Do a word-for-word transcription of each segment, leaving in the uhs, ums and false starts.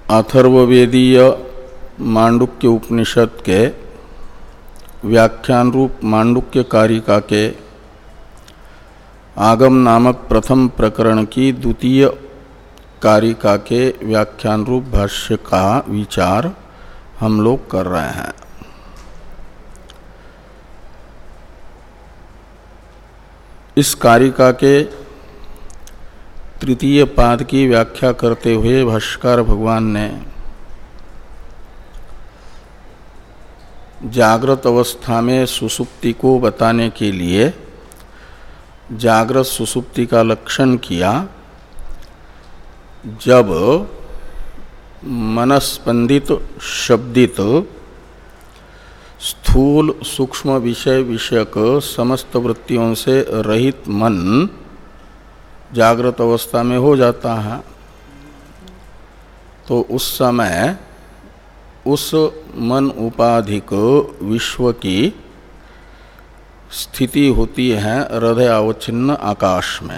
अथर्ववेदीय मांडुक्य उपनिषद के व्याख्यान रूप मांडुक्य कारिका के आगम नामक प्रथम प्रकरण की द्वितीय कारिका के व्याख्यान रूप भाष्य का विचार हम लोग कर रहे हैं। इस कारिका के तृतीय पाद की व्याख्या करते हुए भाष्यकार भगवान ने जागृत अवस्था में सुसुप्ति को बताने के लिए जागृत सुसुप्ति का लक्षण किया। जब मनस्पंदित शब्दित स्थूल सूक्ष्म विषय विषयक समस्त वृत्तियों से रहित मन जागृत अवस्था में हो जाता है, तो उस समय उस मन उपाधिक विश्व की स्थिति होती है हृदयावच्छिन्न आकाश में।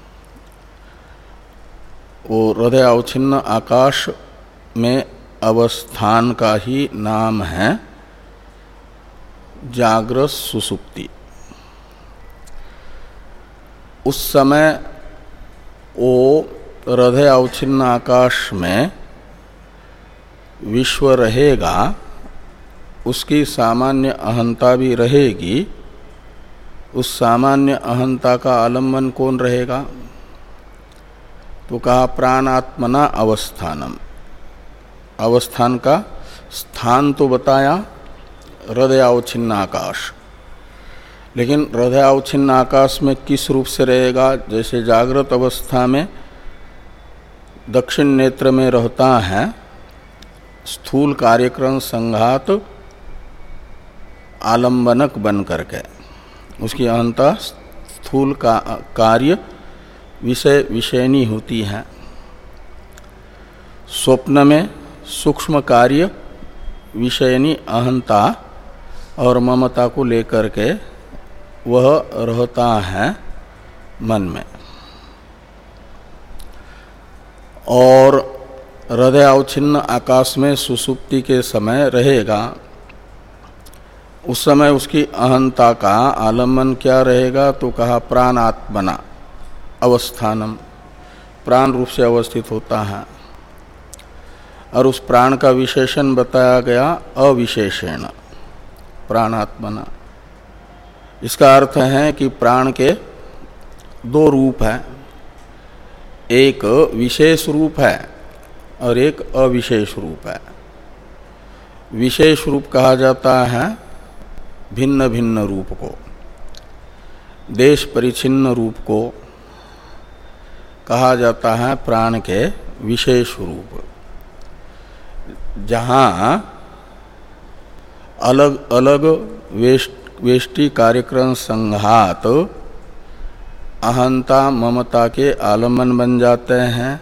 वो हृदयावच्छिन्न आकाश में अवस्थान का ही नाम है जागृत सुसुप्ति। उस समय वो हृदयावच्छिन्न आकाश में विश्व रहेगा, उसकी सामान्य अहंता भी रहेगी। उस सामान्य अहंता का आलम्बन कौन रहेगा? तो कहा प्राणात्मना अवस्थानम। अवस्थान का स्थान तो बताया हृदयावच्छिन्न आकाश, लेकिन हृदयावच्छिन्न आकाश में किस रूप से रहेगा? जैसे जागृत अवस्था में दक्षिण नेत्र में रहता है स्थूल कार्यक्रम संघात आलंबनक बन करके, उसकी अहंता स्थूल का कार्य विषय विषयनी होती है। स्वप्न में सूक्ष्म कार्य विषयनी अहंता और ममता को लेकर के वह रहता है मन में। और हृदयावच्छिन्न आकाश में सुसुप्ति के समय रहेगा, उस समय उसकी अहंता का आलम्बन क्या रहेगा? तो कहा प्राणात्मना अवस्थानम, प्राण रूप से अवस्थित होता है। और उस प्राण का विशेषण बताया गया अविशेषेण प्राणात्मना। इसका अर्थ है कि प्राण के दो रूप हैं, एक विशेष रूप है और एक अविशेष रूप है। विशेष रूप कहा जाता है भिन्न भिन्न रूप को, देश परिच्छिन्न रूप को कहा जाता है प्राण के विशेष रूप। जहाँ अलग अलग वेष्ट वेष्टि कार्यक्रम संघात अहंता ममता के आलम्बन बन जाते हैं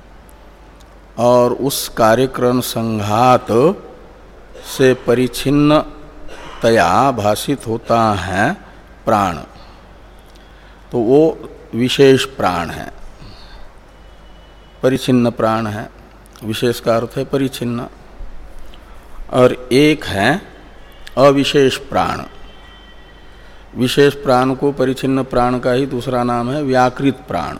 और उस कार्यक्रम संघात से परिच्छिन्न तया भाषित होता है प्राण, तो वो विशेष प्राण है, परिच्छिन्न प्राण है। विशेष का अर्थ है परिच्छिन्न। और एक है अविशेष प्राण। विशेष प्राण को परिच्छिन्न प्राण का ही दूसरा नाम है व्याकृत प्राण।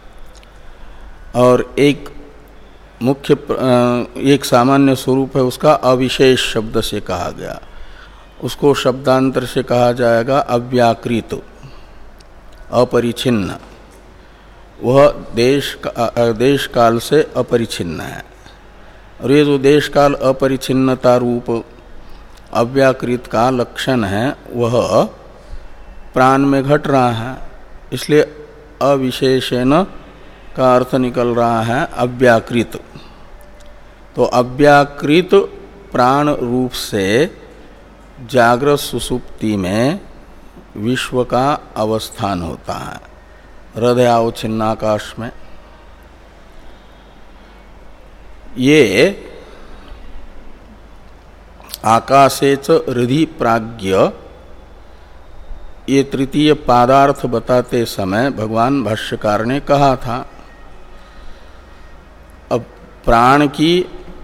और एक मुख्य एक सामान्य स्वरूप है उसका अविशेष शब्द से कहा गया, उसको शब्दांतर से कहा जाएगा अव्याकृत, अपरिच्छिन्न। वह देश देश काल से अपरिच्छिन्न है। और ये जो देश काल अपरिच्छिन्नता रूप अव्याकृत का लक्षण है वह प्राण में घट रहा है, इसलिए अविशेषेण का अर्थ निकल रहा है अव्याकृत। तो अव्याकृत प्राण रूप से जागृत सुसुप्ति में विश्व का अवस्थान होता है हृदयावच्छिन्न आकाश में। ये आकाशेच हृदि प्राज्ञ, ये तृतीय पादार्थ बताते समय भगवान भाष्यकार ने कहा था। अब प्राण की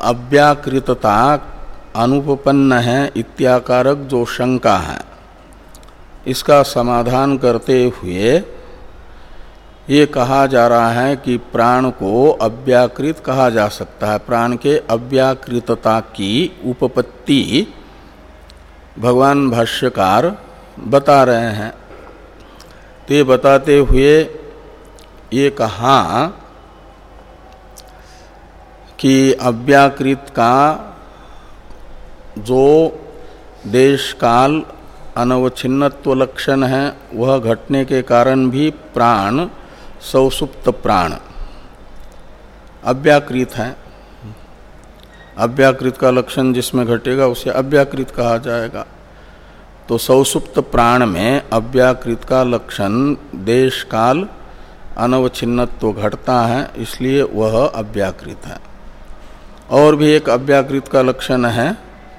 अव्याकृतता अनुपपन्न है इत्याकारक जो शंका है, इसका समाधान करते हुए ये कहा जा रहा है कि प्राण को अव्याकृत कहा जा सकता है। प्राण के अव्याकृतता की उपपत्ति भगवान भाष्यकार बता रहे हैं। तो ये बताते हुए ये कहा कि अव्याकृत का जो देश काल अनवच्छिन्नत्व लक्षण है वह घटने के कारण भी प्राण सौसुप्त प्राण अव्याकृत है। अव्याकृत का लक्षण जिसमें घटेगा उसे अव्याकृत कहा जाएगा। तो सौसुप्त प्राण में अव्याकृत का लक्षण देश काल अनवच्छिन्नत्व घटता है, इसलिए वह अव्याकृत है। और भी एक अव्याकृत का लक्षण है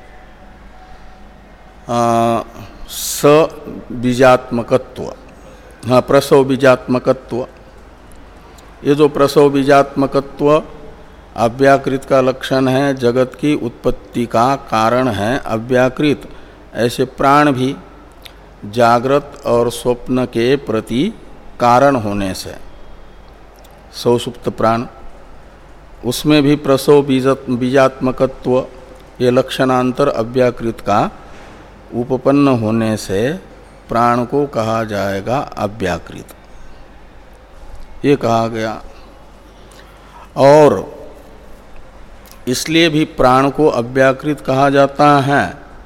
स बीजात्मकत्व, हाँ प्रसव बीजात्मकत्व। ये जो प्रसव बीजात्मकत्व अव्याकृत का लक्षण है, जगत की उत्पत्ति का कारण है अव्याकृत, ऐसे प्राण भी जागृत और स्वप्न के प्रति कारण होने से सौसुप्त प्राण, उसमें भी प्रसव बीजात्मकत्व ये लक्षणांतर अव्याकृत का उपपन्न होने से प्राण को कहा जाएगा अव्याकृत, ये कहा गया। और इसलिए भी प्राण को अव्याकृत कहा जाता है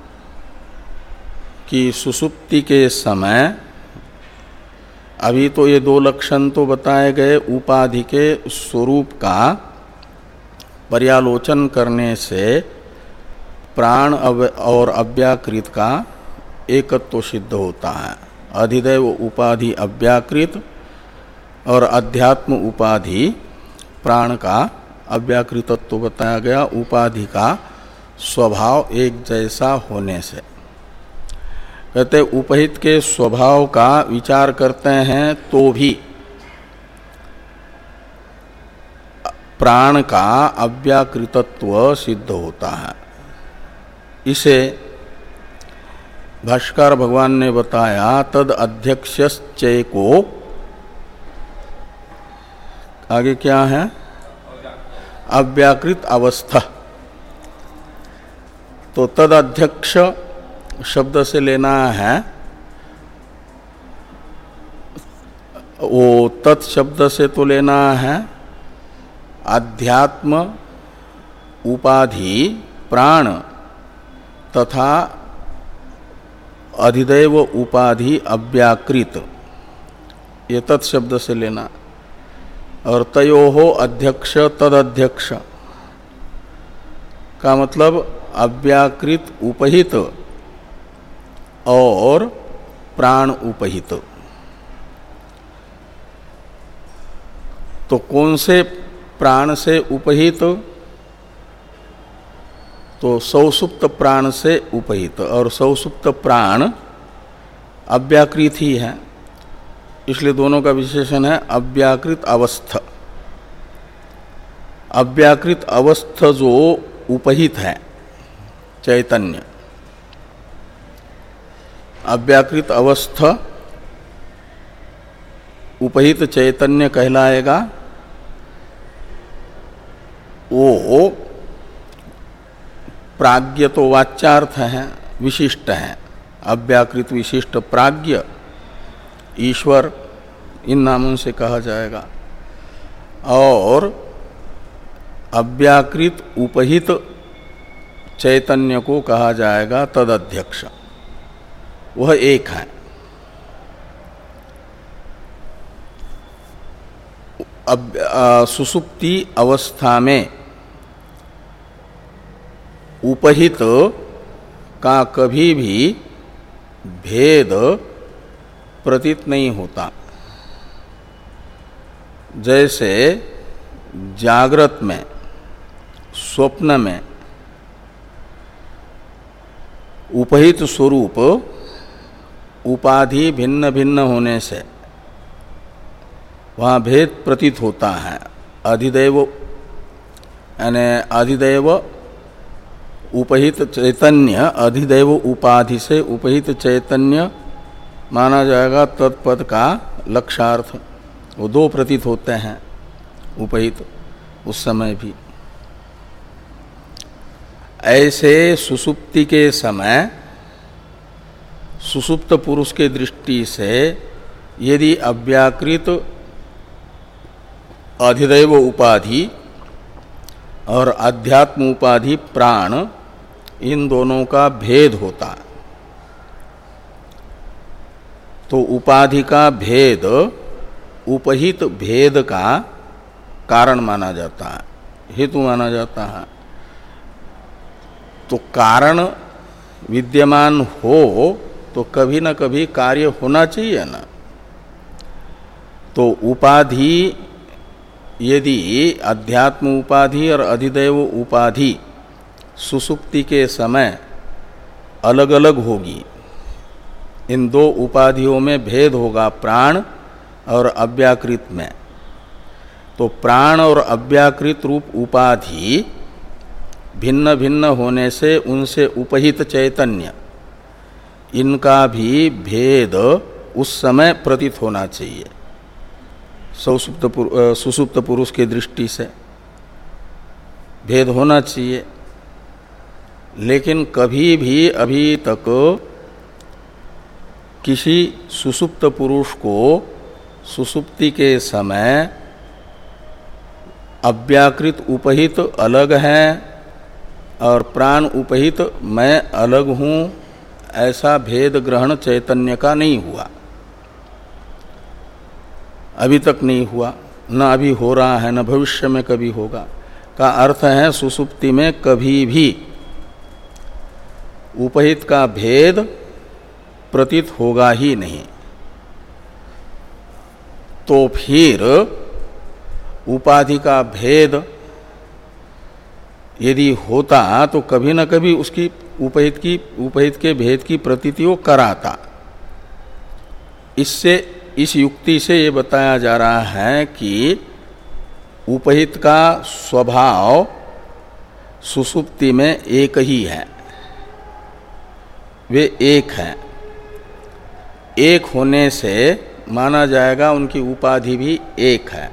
कि सुषुप्ति के समय, अभी तो ये दो लक्षण तो बताए गए, उपाधि के स्वरूप का पर्यालोचन करने से प्राण और अव्याकृत का एकत्व सिद्ध होता है। अधिदैव उपाधि अव्याकृत और अध्यात्म उपाधि प्राण का अव्याकृतत्व बताया गया, उपाधि का स्वभाव एक जैसा होने से। कहते उपहित के स्वभाव का विचार करते हैं तो भी प्राण का अव्याकृतत्व सिद्ध होता है। इसे भाष्कर भगवान ने बताया तद अध्यक्षश्चय को, आगे क्या है, अव्याकृत अवस्था। तो तद अध्यक्ष शब्द से लेना है वो तत् शब्द से तो लेना है अध्यात्म उपाधि प्राण तथा अधिदैव उपाधि अव्याकृत, ये तत् शब्द से लेना। और तयोहो अध्यक्ष तदध्यक्ष का मतलब अव्याकृत उपहित और प्राण उपहित। तो कौन से प्राण से उपहित? तो सौसुप्त प्राण से उपहित, और सौसुप्त प्राण अव्याकृत ही है, इसलिए दोनों का विशेषण है अव्याकृत अवस्थ। अव्याकृत अवस्थ जो उपहित है चैतन्य, अव्याकृत अवस्थ उपहित चैतन्य कहलाएगा। वो प्राज्ञ तो वाच्यार्थ है, विशिष्ट है, अव्याकृत विशिष्ट प्राज्ञ ईश्वर इन नामों से कहा जाएगा। और अव्याकृत उपहित चैतन्य को कहा जाएगा तदध्यक्ष, वह एक है। अब सुषुप्ति अवस्था में उपहित का कभी भी भेद प्रतीत नहीं होता। जैसे जागृत में स्वप्न में उपहित स्वरूप उपाधि भिन्न भिन्न होने से वहाँ भेद प्रतीत होता है। अधिदैव यानी अधिदैव उपहित चैतन्य अधिदैव उपाधि से उपहित चैतन्य माना जाएगा तत्पद का लक्षार्थ। वो दो प्रतीत होते हैं उपहित उस समय भी। ऐसे सुसुप्ति के समय सुसुप्त पुरुष के दृष्टि से यदि अव्याकृत अधिदैव उपाधि और अध्यात्म उपाधि प्राण इन दोनों का भेद होता तो उपाधि का भेद उपहित भेद का कारण माना जाता है, हेतु माना जाता है। तो कारण विद्यमान हो तो कभी न कभी कार्य होना चाहिए ना। तो उपाधि यदि अध्यात्म उपाधि और अधिदैव उपाधि सुसुप्ति के समय अलग अलग होगी, इन दो उपाधियों में भेद होगा प्राण और अव्याकृत में, तो प्राण और अव्याकृत रूप उपाधि भिन्न भिन्न होने से उनसे उपहित चैतन्य इनका भी भेद उस समय प्रतीत होना चाहिए सुसुप्त पुरुष, सुसुप्त पुरुष की दृष्टि से भेद होना चाहिए। लेकिन कभी भी अभी तक किसी सुसुप्त पुरुष को सुसुप्ति के समय अव्याकृत उपहित अलग है और प्राण उपहित मैं अलग हूँ, ऐसा भेद ग्रहण चैतन्य का नहीं हुआ, अभी तक नहीं हुआ, न अभी हो रहा है न भविष्य में कभी होगा। का अर्थ है सुसुप्ति में कभी भी उपहित का भेद प्रतीत होगा ही नहीं। तो फिर उपाधि का भेद यदि होता तो कभी न कभी उसकी उपहित की उपहित के भेद की प्रतीति वो कराता। इससे इस युक्ति से ये बताया जा रहा है कि उपहित का स्वभाव सुसुप्ति में एक ही है, वे एक हैं। एक होने से माना जाएगा उनकी उपाधि भी एक है।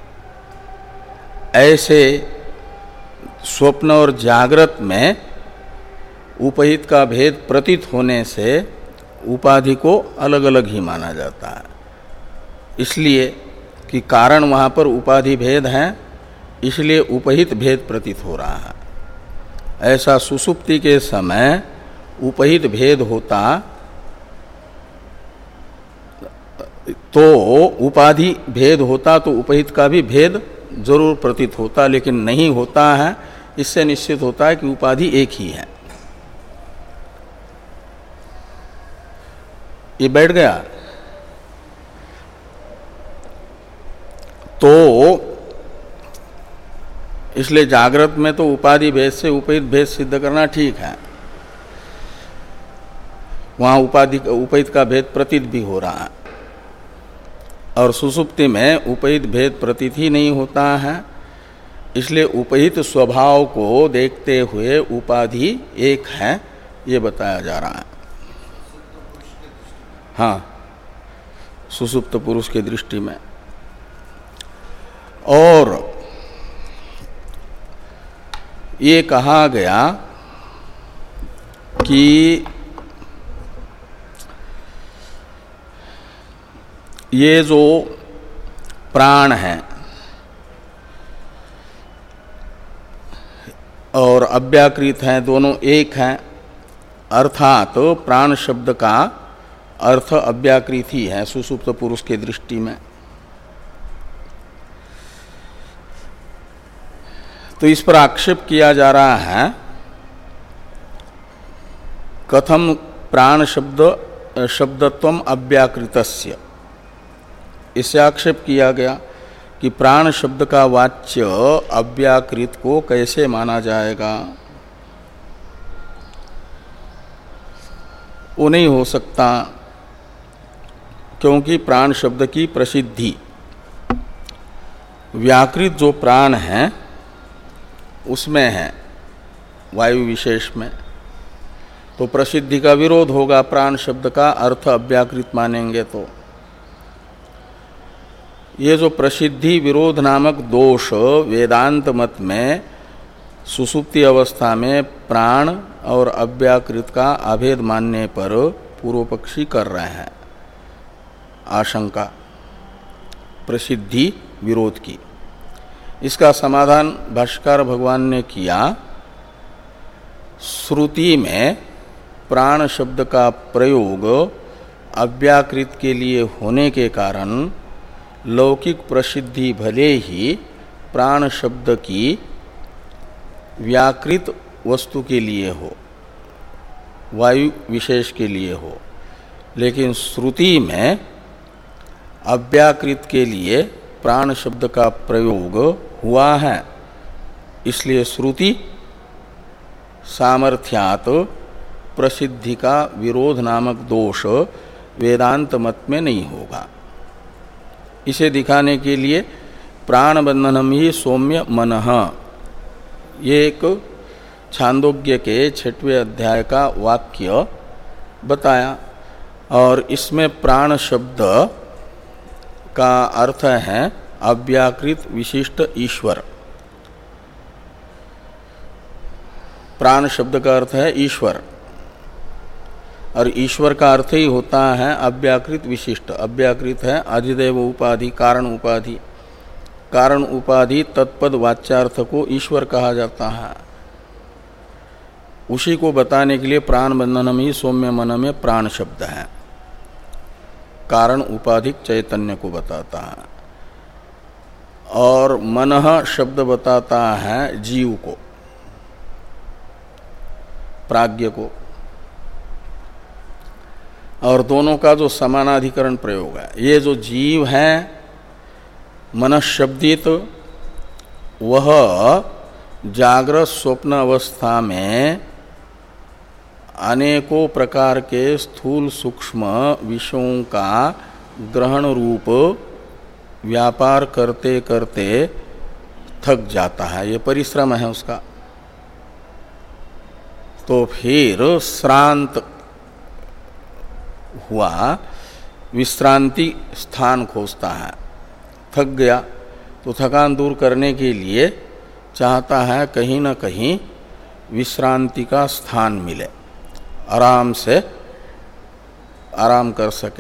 ऐसे स्वप्न और जागृत में उपहित का भेद प्रतीत होने से उपाधि को अलग अलग ही माना जाता है, इसलिए कि कारण वहाँ पर उपाधि भेद है, इसलिए उपहित भेद प्रतीत हो रहा है। ऐसा सुसुप्ति के समय उपहित भेद होता तो उपाधि भेद होता तो उपहित का भी भेद जरूर प्रतीत होता, लेकिन नहीं होता है। इससे निश्चित होता है कि उपाधि एक ही है। ये बैठ गया। तो इसलिए जागृत में तो उपाधि भेद से उपहित भेद सिद्ध करना ठीक है, वहां उपाधि उपहित का भेद प्रतीत भी हो रहा है। और सुसुप्ति में उपहित भेद प्रतीत ही नहीं होता है, इसलिए उपहित स्वभाव को देखते हुए उपाधि एक है, ये बताया जा रहा है। हाँ, सुसुप्त पुरुष की दृष्टि में। और ये कहा गया कि ये जो प्राण है और अव्याकृत हैं, दोनों एक हैं, अर्थात तो प्राण शब्द का अर्थ अव्याकृत ही है सुसुप्त पुरुष की दृष्टि में। तो इस पर आक्षेप किया जा रहा है, कथम प्राण शब्द शब्दत्वम अव्याकृतस्य। इससे आक्षेप किया गया कि प्राण शब्द का वाच्य अव्याकृत को कैसे माना जाएगा, वो नहीं हो सकता, क्योंकि प्राण शब्द की प्रसिद्धि व्याकृत जो प्राण है उसमें है, वायु विशेष में, तो प्रसिद्धि का विरोध होगा। प्राण शब्द का अर्थ अव्याकृत मानेंगे तो ये जो प्रसिद्धि विरोध नामक दोष वेदांत मत में सुसुप्ति अवस्था में प्राण और अव्याकृत का अभेद मानने पर पूर्व पक्षी कर रहे हैं आशंका प्रसिद्धि विरोध की। इसका समाधान भाष्यकार भगवान ने किया। श्रुति में प्राण शब्द का प्रयोग अव्याकृत के लिए होने के कारण लौकिक प्रसिद्धि भले ही प्राण शब्द की व्याकृत वस्तु के लिए हो, वायु विशेष के लिए हो, लेकिन श्रुति में अव्याकृत के लिए प्राण शब्द का प्रयोग हुआ है। इसलिए श्रुति सामर्थ्यात प्रसिद्धि का विरोध नामक दोष वेदांत मत में नहीं होगा। इसे दिखाने के लिए प्राण बंधनम ही सौम्य मनः, ये एक छांदोग्य के छठवें अध्याय का वाक्य बताया। और इसमें प्राण शब्द का अर्थ है अव्याकृत विशिष्ट ईश्वर। प्राण शब्द का अर्थ है ईश्वर, और ईश्वर का अर्थ ही होता है अव्याकृत विशिष्ट। अव्याकृत है अधिदेव उपाधि, कारण उपाधि। कारण उपाधि तत्पद वाच्यार्थ को ईश्वर कहा जाता है। उसी को बताने के लिए प्राण बंधनम ही सौम्य मन में प्राण शब्द है, कारण उपाधिक चैतन्य को बताता है। और मनः शब्द बताता है जीव को, प्राज्ञ को। और दोनों का जो समानाधिकरण प्रयोग है, ये जो जीव है मनःशब्दित, वह जागृत स्वप्न अवस्था में अनेकों प्रकार के स्थूल सूक्ष्म विषयों का ग्रहण रूप व्यापार करते करते थक जाता है। ये परिश्रम है उसका। तो फिर श्रांत हुआ, विश्रांति स्थान खोजता है। थक गया तो थकान दूर करने के लिए चाहता है कहीं न कहीं विश्रांति का स्थान मिले, आराम से आराम कर सके।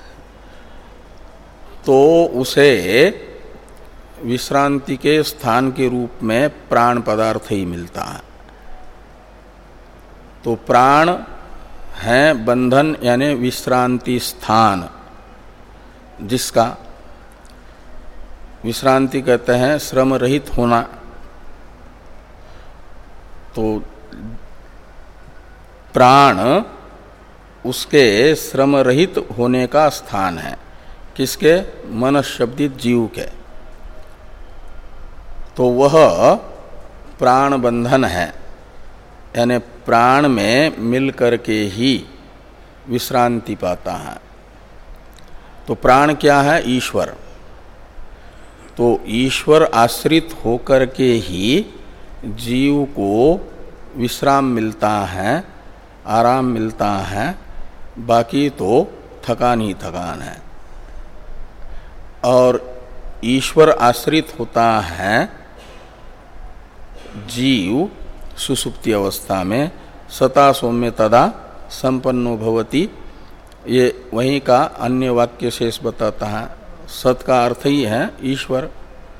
तो उसे विश्रांति के स्थान के रूप में प्राण पदार्थ ही मिलता है। तो प्राण है बंधन यानी विश्रांति स्थान, जिसका विश्रांति कहते हैं श्रम रहित होना। तो प्राण उसके श्रम रहित होने का स्थान है। किसके? मनःशब्दित जीव के। तो वह प्राण बंधन है, यानी प्राण में मिल करके ही विश्रांति पाता है। तो प्राण क्या है? ईश्वर। तो ईश्वर आश्रित होकर के ही जीव को विश्राम मिलता है, आराम मिलता है, बाकी तो थकान ही थकान है। और ईश्वर आश्रित होता है जीव सुसुप्ति अवस्था में, सता सौम्य तदा संपन्नो भवति। ये वहीं का अन्य वाक्य शेष बताता है। सत का अर्थ ही है ईश्वर,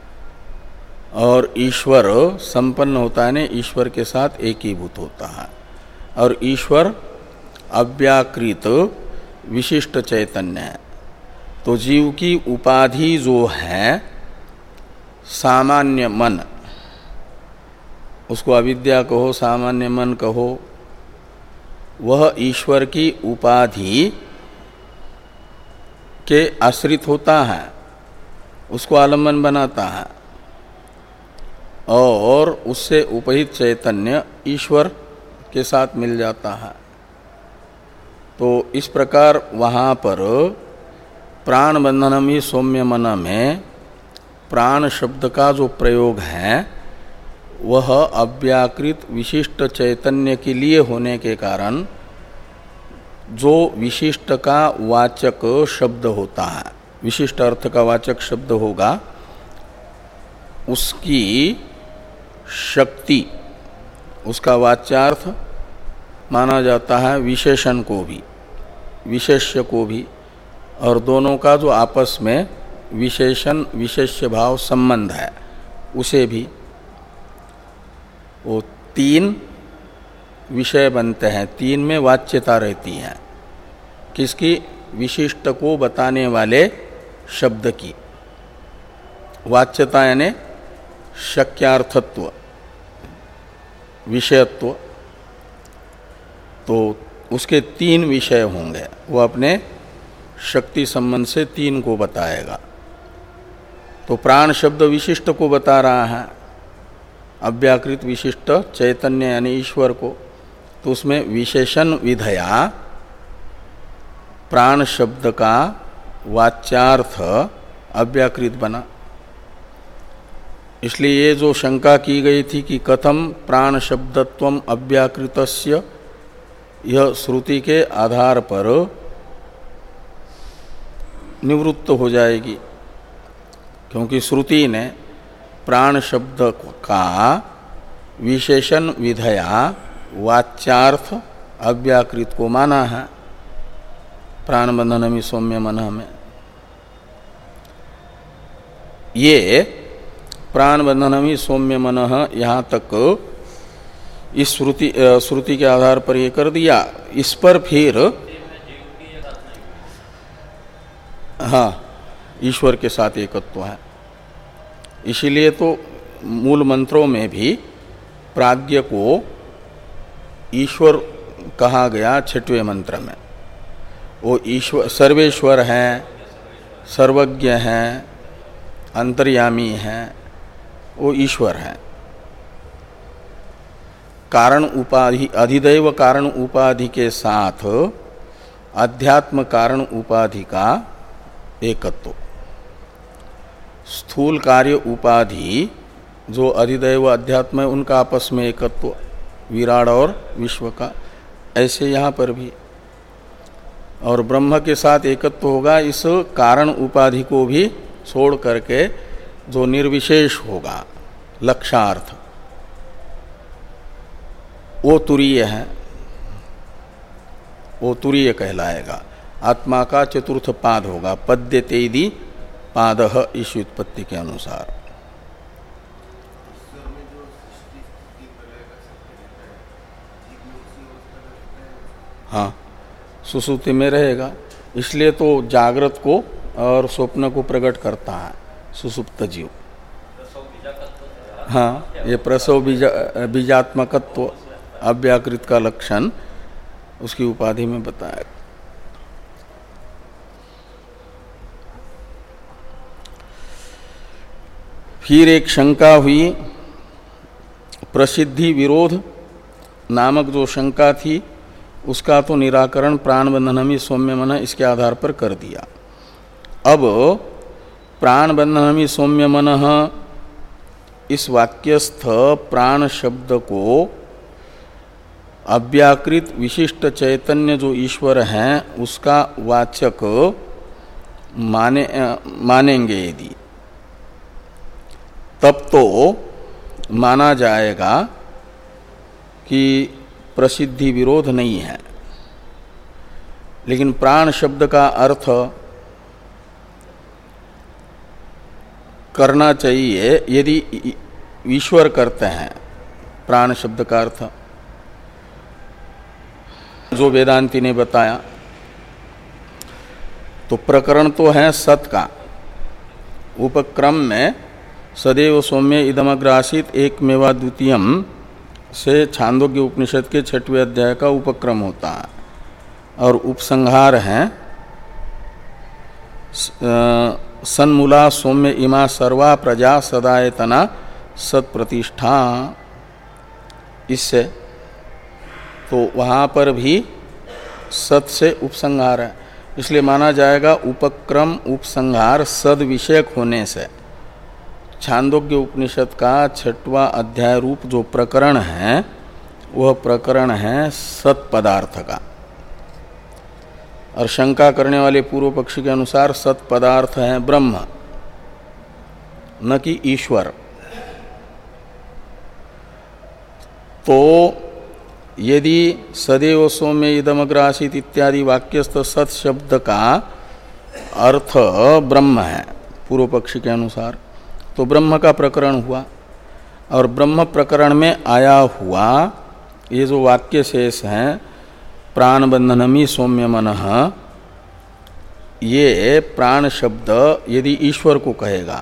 और ईश्वर संपन्न होता है, ईश्वर के साथ एकीभूत होता है। और ईश्वर अव्याकृत विशिष्ट चैतन्य है। तो जीव की उपाधि जो है सामान्य मन, उसको अविद्या कहो, सामान्य मन कहो, वह ईश्वर की उपाधि के आश्रित होता है, उसको आलम्बन बनाता है, और उससे उपहित चैतन्य ईश्वर के साथ मिल जाता है। तो इस प्रकार वहाँ पर प्राण बंधनम ही सौम्य मन में प्राण शब्द का जो प्रयोग है वह अव्याकृत विशिष्ट चैतन्य के लिए होने के कारण जो विशिष्ट का वाचक शब्द होता है, विशिष्ट अर्थ का वाचक शब्द होगा, उसकी शक्ति, उसका वाच्यार्थ माना जाता है विशेषण को भी, विशेष्य को भी, और दोनों का जो आपस में विशेषण विशेष्य भाव संबंध है उसे भी। वो तीन विषय बनते हैं, तीन में वाच्यता रहती है। किसकी? विशिष्ट को बताने वाले शब्द की वाच्यता, यानी शक्यार्थत्व, विषयत्व। तो उसके तीन विषय होंगे, वो अपने शक्ति संबंध से तीन को बताएगा। तो प्राण शब्द विशिष्ट को बता रहा है, अव्याकृत विशिष्ट चैतन्य यानी ईश्वर को, तो उसमें विशेषण विधया प्राण शब्द का वाच्यार्थ अव्याकृत बना। इसलिए ये जो शंका की गई थी कि कथम प्राण शब्दत्वम अव्याकृतस्य, यह श्रुति के आधार पर निवृत्त हो जाएगी, क्योंकि श्रुति ने प्राण शब्द का विशेषण विधया वाच्यार्थ अव्याकृत को माना है प्राण बंधनमि सौम्य मनः में। ये प्राण बंधनमि सौम्य मनः यहाँ तक इस श्रुति श्रुति के आधार पर ये कर दिया। इस पर फिर हाँ ईश्वर के साथ एकत्व है। इसीलिए तो मूल मंत्रों में भी प्राज्ञ को ईश्वर कहा गया छठवें मंत्र में। वो ईश्वर सर्वेश्वर हैं, सर्वज्ञ हैं, अंतर्यामी हैं, वो ईश्वर हैं। कारण उपाधि, अधिदैव कारण उपाधि के साथ अध्यात्म कारण उपाधि का एकत्व। स्थूल कार्य उपाधि जो अधिदैव अध्यात्म है उनका आपस में एकत्व, विराट और विश्व का, ऐसे यहाँ पर भी। और ब्रह्म के साथ एकत्व होगा इस कारण उपाधि को भी छोड़ करके जो निर्विशेष होगा लक्षार्थ, वो तुरीय है, वो तुरीय कहलाएगा। आत्मा का चतुर्थ पाद होगा, पद्यते यदि पादः इस व्युत्पत्ति के अनुसार। हाँ, सुसुप्ति में रहेगा, इसलिए तो जागृत को और स्वप्न को प्रकट करता है सुसुप्त जीव। हाँ, ये प्रसव बीजा बीजात्मकत्व अव्याकृत का लक्षण उसकी उपाधि में बताया। फिर एक शंका हुई, प्रसिद्धि विरोध नामक जो शंका थी उसका तो निराकरण प्राण बंधनमि सौम्य मनः इसके आधार पर कर दिया। अब प्राण बंधनमि सौम्य मनः इस वाक्यस्थ प्राण शब्द को अव्याकृत विशिष्ट चैतन्य जो ईश्वर हैं उसका वाचक माने मानेंगे यदि, तब तो माना जाएगा कि प्रसिद्धि विरोध नहीं है। लेकिन प्राण शब्द का अर्थ करना चाहिए यदि ईश्वर करते हैं प्राण शब्द का अर्थ, जो वेदांती ने बताया। तो प्रकरण तो है सत का, उपक्रम में सदैव सौम्य इदमग्र आसीत एकमेवा द्वितीयम से छांदोग्य उपनिषद के छठवें अध्याय का उपक्रम होता है, और उपसंहार है सन्मूला सौम्य इमा सर्वा प्रजा सदायतना सत्प्रतिष्ठा। इससे तो वहाँ पर भी सत से उपसंहार है, इसलिए माना जाएगा उपक्रम उपसंहार सद विषयक होने से छांदोग्य उपनिषद का छठवां अध्याय रूप जो प्रकरण है वह प्रकरण है सत पदार्थ का। और शंका करने वाले पूर्व पक्षी के अनुसार सत पदार्थ है ब्रह्म, न कि ईश्वर। तो यदि सदैव सौम्य इदमग्र आसीत इत्यादि वाक्यस्थ सत शब्द का अर्थ ब्रह्म है पूर्व पक्षी के अनुसार, तो ब्रह्म का प्रकरण हुआ। और ब्रह्म प्रकरण में आया हुआ ये जो वाक्य शेष हैं प्राण बंधनमी सौम्य मनः, ये प्राण शब्द यदि ईश्वर को कहेगा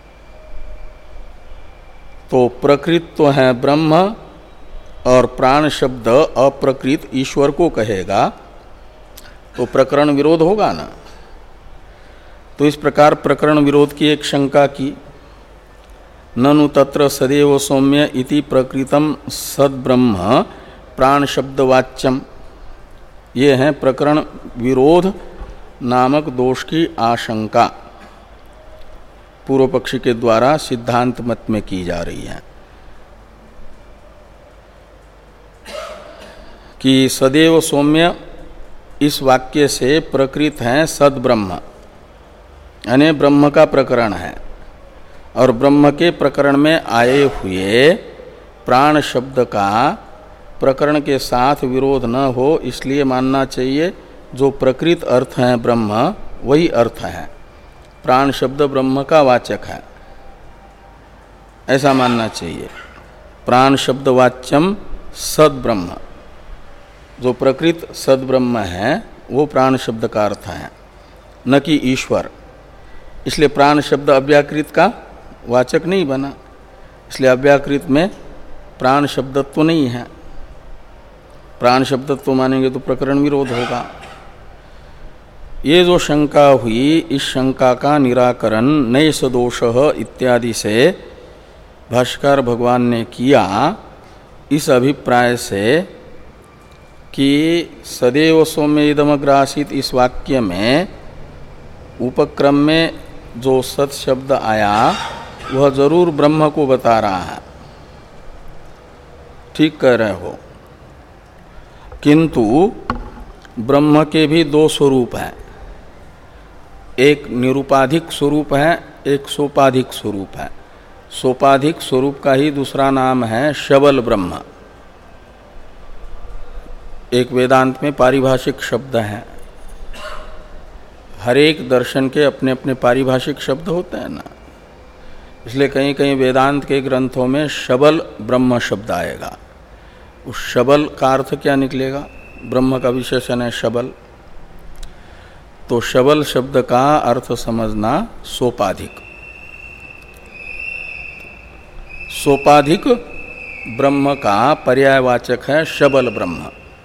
तो प्रकृत तो है ब्रह्म, और प्राण शब्द अप्रकृत ईश्वर को कहेगा तो प्रकरण विरोध होगा ना। तो इस प्रकार प्रकरण विरोध की एक शंका की। ननु तत्र सदैव सौम्य इति प्रकृतम सद्ब्रह्म प्राण शब्द वाच्यम, ये है प्रकरण विरोध नामक दोष की आशंका पूर्व पक्षी के द्वारा सिद्धांत मत में की जा रही है कि सदैव सौम्य इस वाक्य से प्रकृत है सद्ब्रह्म, यानी ब्रह्म का प्रकरण है। और ब्रह्म के प्रकरण में आए हुए प्राण शब्द का प्रकरण के साथ विरोध न हो, इसलिए मानना चाहिए जो प्रकृत अर्थ है ब्रह्म वही अर्थ है, प्राण शब्द ब्रह्म का वाचक है, ऐसा मानना चाहिए। प्राण शब्द वाच्यम सद्ब्रह्म, जो प्रकृत सद्ब्रह्म है वो प्राण शब्द का अर्थ है, न कि ईश्वर। इसलिए प्राण शब्द अव्याकृत का वाचक नहीं बना, इसलिए अव्याकृत में प्राण शब्दत्व नहीं है। प्राण शब्दत्व मानेंगे तो प्रकरण विरोध होगा। ये जो शंका हुई, इस शंका का निराकरण नए सदोष इत्यादि से भाष्यकार भगवान ने किया इस अभिप्राय से कि सदैव सौम्य इदमग्र आसीत इस वाक्य में उपक्रम में जो सत शब्द आया वह जरूर ब्रह्म को बता रहा है, ठीक कह रहे हो। किंतु ब्रह्म के भी दो स्वरूप हैं, एक निरुपाधिक स्वरूप है, एक सोपाधिक स्वरूप है। सोपाधिक स्वरूप का ही दूसरा नाम है शबल ब्रह्म, एक वेदांत में पारिभाषिक शब्द है। हर एक दर्शन के अपने अपने पारिभाषिक शब्द होते हैं ना, इसलिए कहीं कहीं वेदांत के ग्रंथों में शबल ब्रह्म शब्द आएगा। उस शबल का अर्थ क्या निकलेगा? ब्रह्म का विशेषण है शबल, तो शबल शब्द का अर्थ समझना सोपाधिक। सोपाधिक ब्रह्म का पर्यायवाचक है शबल ब्रह्म,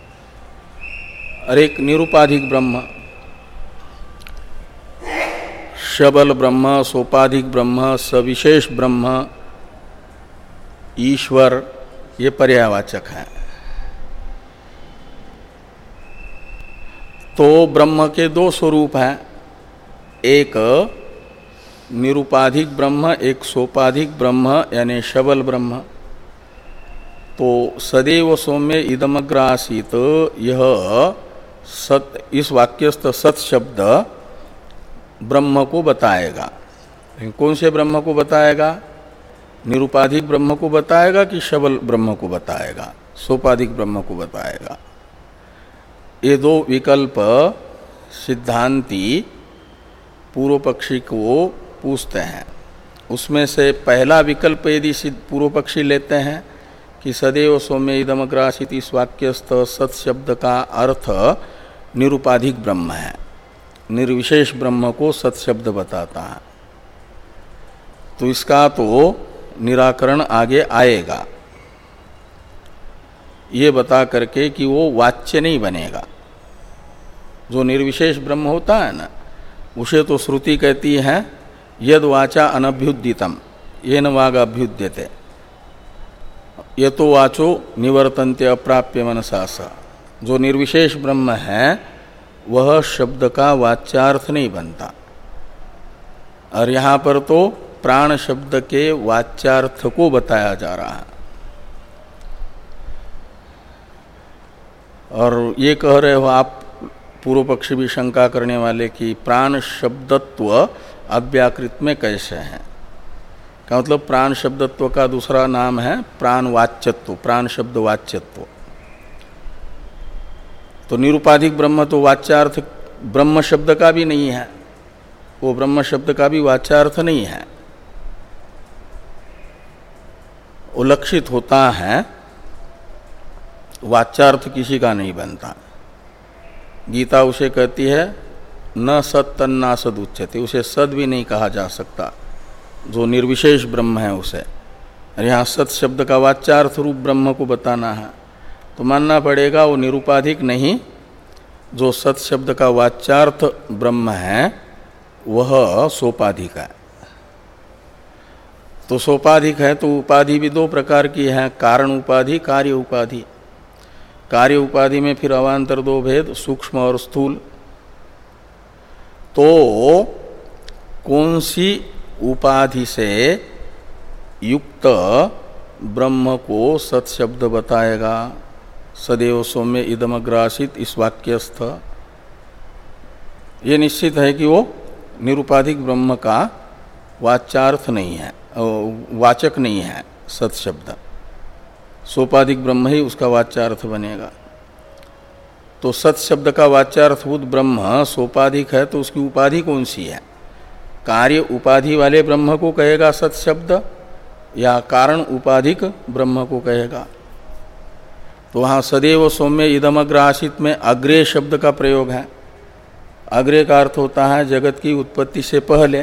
और एक निरुपाधिक ब्रह्म। शबल ब्रह्म, सोपाधिक ब्रह्म, सविशेष ब्रह्म, ईश्वर, ये पर्यायवाचक है। तो ब्रह्म के दो स्वरूप हैं, एक निरुपाधिक ब्रह्म, एक सोपाधिक ब्रह्म यानी शबल ब्रह्म। तो सदैव सौम्य इदमग्र आसीत, यह सत, इस वाक्यस्थ सत शब्द ब्रह्म को बताएगा। लेकिन कौन से ब्रह्म को बताएगा? निरुपाधिक ब्रह्म को बताएगा कि शबल ब्रह्म को बताएगा, सोपाधिक ब्रह्म को बताएगा? ये दो विकल्प सिद्धांती पूर्व पक्षी को पूछते हैं। उसमें से पहला विकल्प यदि पूर्व पक्षी लेते हैं कि सदैव सौम्य इदमग्र आसीत इस वाक्यस्थ सत शब्द का अर्थ निरुपाधिक ब्रह्म है, निर्विशेष ब्रह्म को सत शब्द बताता है, तो इसका तो निराकरण आगे आएगा, ये बता करके कि वो वाच्य नहीं बनेगा। जो निर्विशेष ब्रह्म होता है ना, उसे तो श्रुति कहती है यद वाचा अनभ्युदितम येन वाग अभ्युद्यते, ये तो वाचो निवर्तन्ते अप्राप्य मनसा सा। जो निर्विशेष ब्रह्म है वह शब्द का वाच्यार्थ नहीं बनता, और यहाँ पर तो प्राण शब्द के वाच्यार्थ को बताया जा रहा है। और ये कह रहे हो आप, पूर्व पक्षी भी शंका करने वाले, कि प्राण शब्दत्व अव्याकृत में कैसे है? क्या मतलब प्राण शब्दत्व का दूसरा नाम है प्राण वाच्यत्व, प्राण शब्द वाच्यत्व। तो निरुपाधिक ब्रह्म तो वाच्यार्थ ब्रह्म शब्द का भी नहीं है, वो ब्रह्म शब्द का भी वाच्यार्थ नहीं है। वो लक्षित होता है, वाच्यार्थ किसी का नहीं बनता। गीता उसे कहती है न सत तन्ना सद उच्यते, उसे सद भी नहीं कहा जा सकता, जो निर्विशेष ब्रह्म है उसे। और यहाँ सत शब्द का वाच्यार्थ रूप ब्रह्म को बताना है, तो मानना पड़ेगा वो निरुपाधिक नहीं, जो सत शब्द का वाच्यार्थ ब्रह्म है वह सोपाधिक है। तो सोपाधिक है तो उपाधि भी दो प्रकार की है, कारण उपाधि, कार्य उपाधि। कार्य उपाधि में फिर अवान्तर दो भेद, सूक्ष्म और स्थूल। तो कौन सी उपाधि से युक्त ब्रह्म को सत शब्द बताएगा? सदैव सौम्य इदमग्रासित, इस वाक्यस्थ ये निश्चित है कि वो निरुपाधिक ब्रह्म का वाच्यार्थ नहीं है, वाचक नहीं है सत शब्द। सोपाधिक ब्रह्म ही उसका वाच्यार्थ बनेगा। तो सत शब्द का वाच्यार्थभूत ब्रह्म सोपाधिक है, तो उसकी उपाधि कौन सी है? कार्य उपाधि वाले ब्रह्म को कहेगा सत शब्द, या कारण उपाधिक ब्रह्म को कहेगा? तो वहाँ सदैव सौम्य इदमग्र आसित में अग्रे शब्द का प्रयोग है। अग्रे का अर्थ होता है जगत की उत्पत्ति से पहले,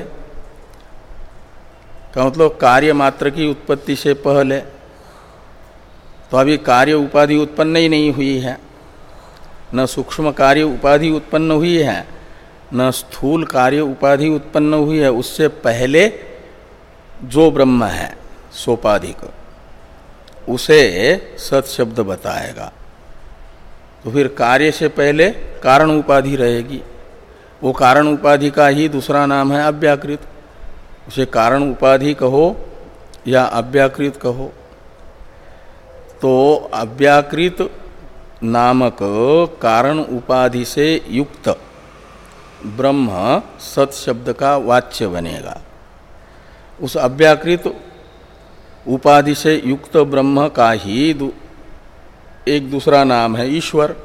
का मतलब कार्य मात्र की उत्पत्ति से पहले। तो अभी कार्य उपाधि उत्पन्न ही नहीं हुई है, न सूक्ष्म कार्य उपाधि उत्पन्न हुई है, न स्थूल कार्य उपाधि उत्पन्न हुई है। उससे पहले जो ब्रह्म है सोपाधिक, उसे सत शब्द बताएगा। तो फिर कार्य से पहले कारण उपाधि रहेगी, वो कारण उपाधि का ही दूसरा नाम है अव्याकृत। उसे कारण उपाधि कहो या अव्याकृत कहो। तो अव्याकृत नामक कारण उपाधि से युक्त ब्रह्म सत शब्द का वाच्य बनेगा। उस अव्याकृत उपाधि से युक्त ब्रह्म का ही दु, एक दूसरा नाम है ईश्वर।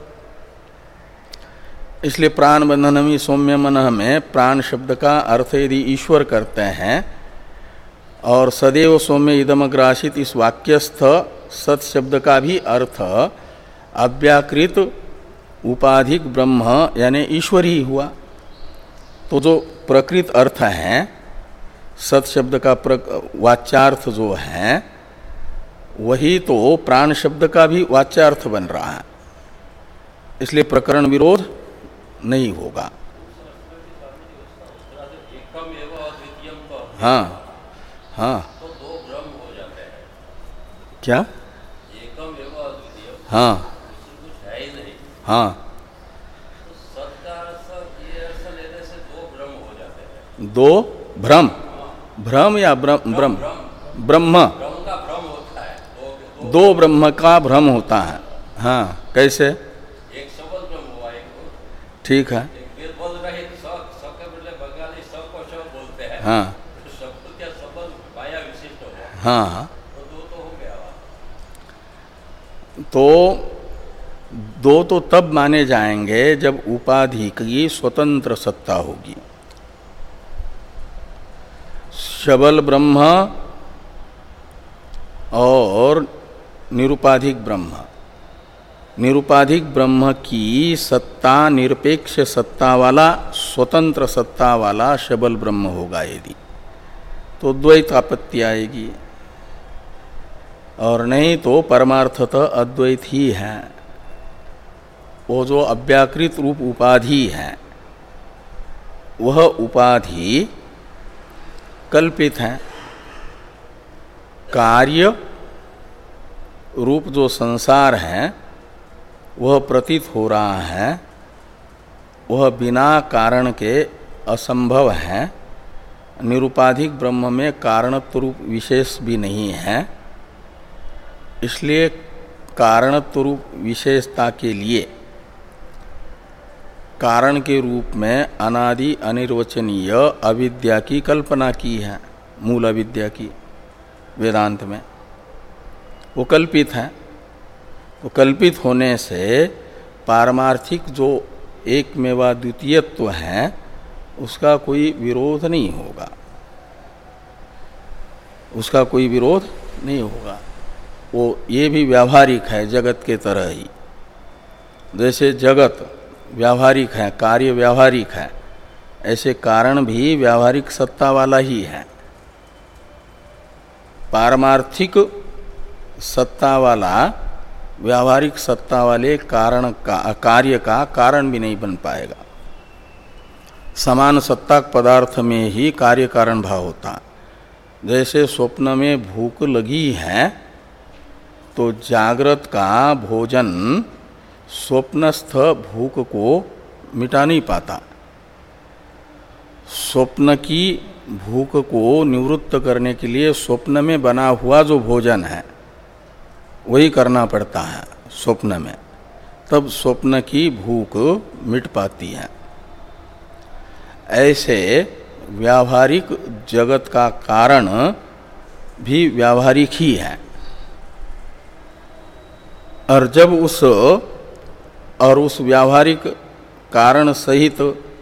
इसलिए प्राण बंधनमी सौम्य मनः में प्राण शब्द का अर्थ यदि ईश्वर करते हैं और सदैव सौम्य इदमग्रासित इस वाक्यस्थ सत शब्द का भी अर्थ अव्याकृत उपाधिक ब्रह्म यानी ईश्वर ही हुआ। तो जो प्रकृत अर्थ है सत शब्द का वाच्यार्थ जो है वही तो प्राण शब्द का भी वाच्यार्थ बन रहा है। इसलिए प्रकरण विरोध नहीं होगा। हाँ हाँ तो दो ब्रह्म हो जाते हैं। क्या? एकम एवं अद्वितीय। हाँ कुछ है ही नहीं। हाँ तो सत का अर्थ ये अर्थ लेने से दो ब्रह्म हो जाते हैं। दो भ्रम, भ्रम या ब्रह्म, ब्रह्म ब्रह्म ब्रह्म का भ्रम होता है। दो, दो ब्रह्म का भ्रम होता है। हाँ कैसे? एक सबल ब्रह्म हुआ, एक ठीक है। एक वेद बोल रहे सब सबके बदले बंगाली सब को सब बोलते हैं। हाँ तो सबको क्या सबल माया विशिष्ट हो गया। हाँ तो दो तो हो गया। तो दो तो तब माने जाएंगे जब उपाधि की स्वतंत्र सत्ता होगी। सबल ब्रह्म और निरुपाधिक ब्रह्म, निरुपाधिक ब्रह्म की सत्ता निरपेक्ष सत्ता वाला स्वतंत्र सत्ता वाला सबल ब्रह्म होगा यदि, तो द्वैत आपत्ति आएगी। और नहीं तो परमार्थतः अद्वैत ही है। वो जो अव्याकृत रूप उपाधि है वह उपाधि कल्पित है। कार्य रूप जो संसार है वह प्रतीत हो रहा है, वह बिना कारण के असंभव है निरुपाधिक ब्रह्म में कारणत्व रूप विशेष भी नहीं है, इसलिए कारणत्व रूप विशेषता के लिए कारण के रूप में अनादि अनिर्वचनीय अविद्या की कल्पना की है, मूल अविद्या की वेदांत में। वो कल्पित है, तो कल्पित होने से पारमार्थिक जो एकमेवा द्वितीयत्व है उसका कोई विरोध नहीं होगा, उसका कोई विरोध नहीं होगा। वो ये भी व्यावहारिक है जगत के तरह ही। जैसे जगत व्यावहारिक है, कार्य व्यावहारिक है, ऐसे कारण भी व्यावहारिक सत्ता वाला ही है। पारमार्थिक सत्ता वाला व्यावहारिक सत्ता वाले कारण का कार्य का कारण भी नहीं बन पाएगा। समान सत्ताक पदार्थ में ही कार्य कारण भाव होता। जैसे स्वप्न में भूख लगी है तो जागृत का भोजन स्वप्नस्थ भूख को मिटा नहीं पाता। स्वप्न की भूख को निवृत्त करने के लिए स्वप्न में बना हुआ जो भोजन है वही करना पड़ता है स्वप्न में, तब स्वप्न की भूख मिट पाती है। ऐसे व्यावहारिक जगत का कारण भी व्यावहारिक ही है। और जब उस और उस व्यावहारिक कारण सहित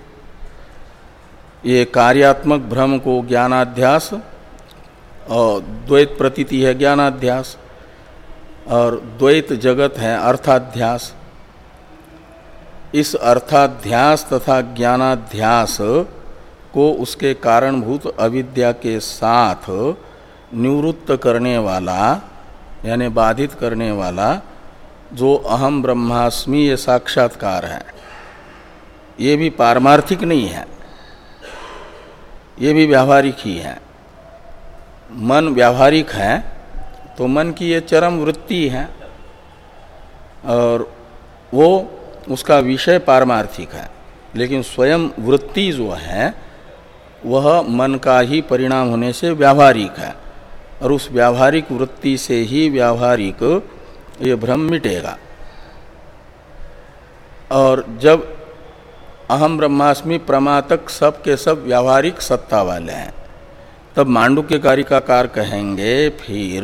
ये कार्यात्मक भ्रम को ज्ञानाध्यास और द्वैत प्रतीति है ज्ञानाध्यास, और द्वैत जगत है अर्थाध्यास। इस अर्थाध्यास तथा ज्ञानाध्यास को उसके कारणभूत अविद्या के साथ निवृत्त करने वाला यानी बाधित करने वाला जो अहम ब्रह्मास्मि ये साक्षात्कार है, ये भी पारमार्थिक नहीं है, ये भी व्यावहारिक ही है। मन व्यावहारिक है तो मन की ये चरम वृत्ति है और वो उसका विषय पारमार्थिक है, लेकिन स्वयं वृत्ति जो है वह मन का ही परिणाम होने से व्यावहारिक है, और उस व्यावहारिक वृत्ति से ही व्यावहारिक ये भ्रम मिटेगा। और जब अहम ब्रह्मास्मि प्रमातक सब के सब व्यावहारिक सत्ता वाले हैं, तब मांडुक्य कारिकाकार कहेंगे फिर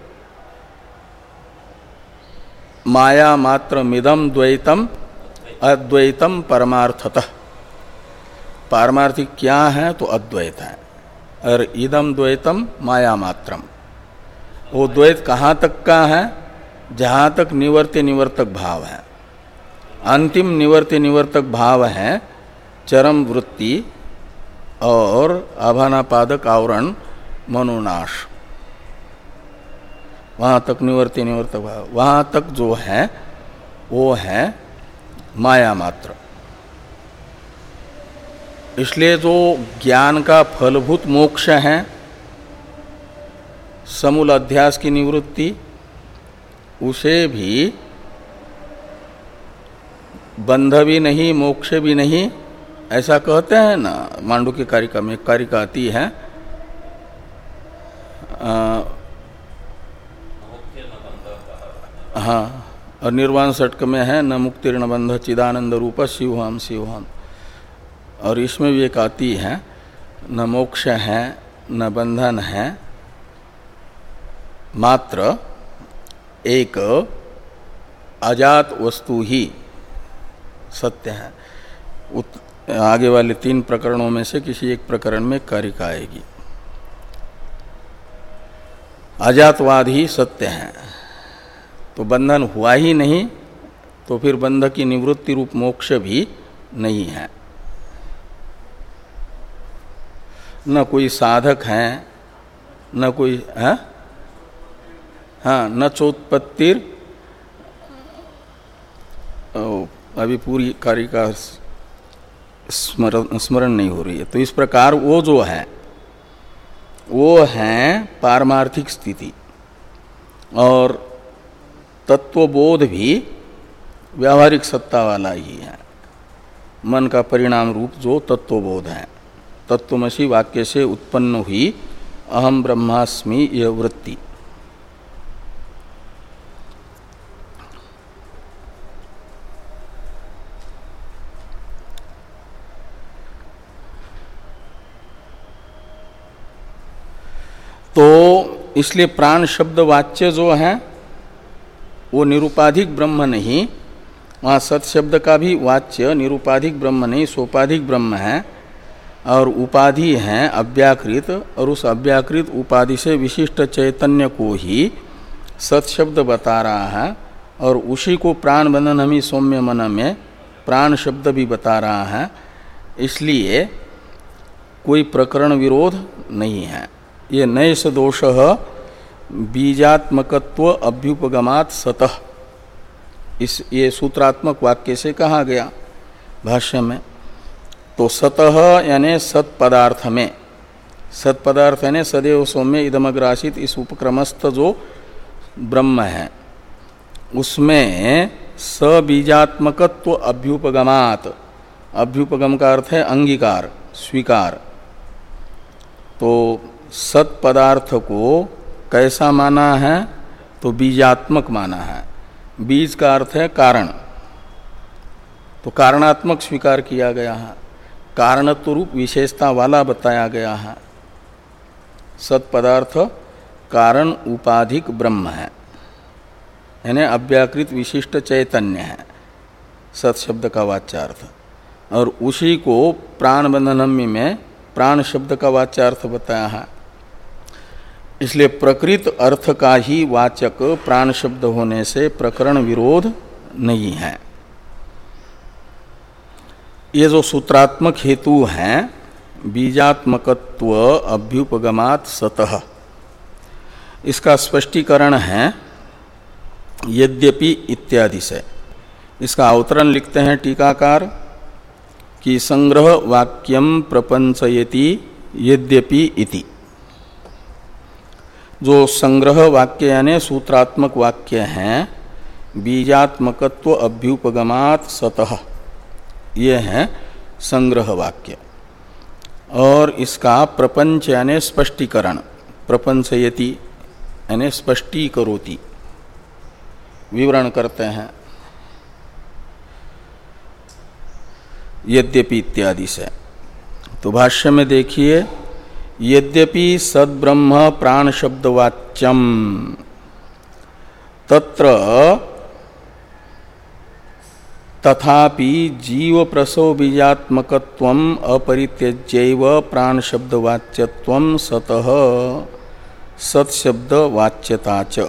माया मात्र मिदम द्वैतम अद्वैतम परमार्थतः। पारमार्थिक क्या है तो अद्वैत है, और इदम द्वैतम माया मात्रम। वो द्वैत कहाँ तक का है? जहाँ तक निवर्त्य निवर्तक भाव है। अंतिम निवर्त्य निवर्तक भाव है चरम वृत्ति और आभानापादक आवरण मनोनाश, वहाँ तक निवर्त्य निवर्तक भाव, वहाँ तक जो है वो है माया मात्र। इसलिए जो ज्ञान का फलभूत मोक्ष है, समूल अध्यास की निवृत्ति, उसे भी बंध भी नहीं मोक्ष भी नहीं ऐसा कहते हैं ना। मांडुक्य कारिका में कारिका आती है आ, हाँ, और निर्वाण षटक में है न मुक्तिर न बंध चिदानंद रूप शिवहम शिवहम। और इसमें भी एक आती है न मोक्ष है न बंधन है, मात्र एक अजात वस्तु ही सत्य है। आगे वाले तीन प्रकरणों में से किसी एक प्रकरण में कारिका आएगी। अजातवाद ही सत्य है, तो बंधन हुआ ही नहीं तो फिर बंध की निवृत्ति रूप मोक्ष भी नहीं है। न कोई साधक है न कोई है, हाँ, न चोत्पत्तिर, अभी पूरी कारिका स्मरण स्मरण नहीं हो रही है। तो इस प्रकार वो जो है वो है पारमार्थिक स्थिति, और तत्वबोध भी व्यावहारिक सत्ता वाला ही है। मन का परिणाम रूप जो तत्वबोध है, तत्त्वमसि वाक्य से उत्पन्न हुई अहम ब्रह्मास्मि यह वृत्ति। तो इसलिए प्राण शब्द वाच्य जो है वो निरुपाधिक ब्रह्म नहीं, वहाँ सत शब्द का भी वाच्य निरुपाधिक ब्रह्म नहीं, सोपाधिक ब्रह्म है और उपाधि है अव्याकृत, और उस अव्याकृत उपाधि से विशिष्ट चैतन्य को ही सत शब्द बता रहा है, और उसी को प्राण बंधन हमी सौम्य मन में प्राण शब्द भी बता रहा है। इसलिए कोई प्रकरण विरोध नहीं है। ये नैष दोष बीजात्मकत्व अभ्युपगमात् सतः, इस ये सूत्रात्मक वाक्य से कहा गया भाष्य में। तो सतः यानी सत पदार्थ में, सत पदार्थ यानी सदैव सौम्य इदमग्रासित इस उपक्रमस्थ जो ब्रह्म है उसमें सबीजात्मकत्व अभ्युपगमात्, अभ्युपगम का अर्थ है अंगीकार स्वीकार। तो सत पदार्थ को कैसा माना है? तो बीजात्मक माना है। बीज का अर्थ है कारण, तो कारणात्मक स्वीकार किया गया है, कारणत्व रूप विशेषता वाला बताया गया है। सत पदार्थ कारण उपाधिक ब्रह्म है, यानी अव्याकृत विशिष्ट चैतन्य है सत शब्द का वाच्यार्थ, और उसी को प्राण बंधनम्य में प्राण शब्द का वाच्यार्थ बताया है। इसलिए प्रकृत अर्थ का ही वाचक प्राण शब्द होने से प्रकरण विरोध नहीं है। ये जो सूत्रात्मक हेतु हैं बीजात्मकत्व अभ्युपगमात् सतः, इसका स्पष्टीकरण है यद्यपि इत्यादि से। इसका अवतरण लिखते हैं टीकाकार कि संग्रह वाक्यम प्रपंचयति यद्यपि इति। जो संग्रह वाक्य यानी सूत्रात्मक वाक्य हैं बीजात्मकत्व अभ्युपगमात् सतः, ये है संग्रह वाक्य। और इसका प्रपंच यानी स्पष्टीकरण, प्रपंचयति यानी स्पष्टीकरोति, विवरण करते हैं यद्यपि इत्यादि से। तो भाष्य में देखिए, यद्यपि सद्ब्रह्म प्राण शब्दवाच्यम तत्र तथापि जीव प्रसव बीजात्मकत्वम अपरित्यज्यैव प्राण शब्दवाच्यत्वम सतः सत्शब्दवाच्यता च।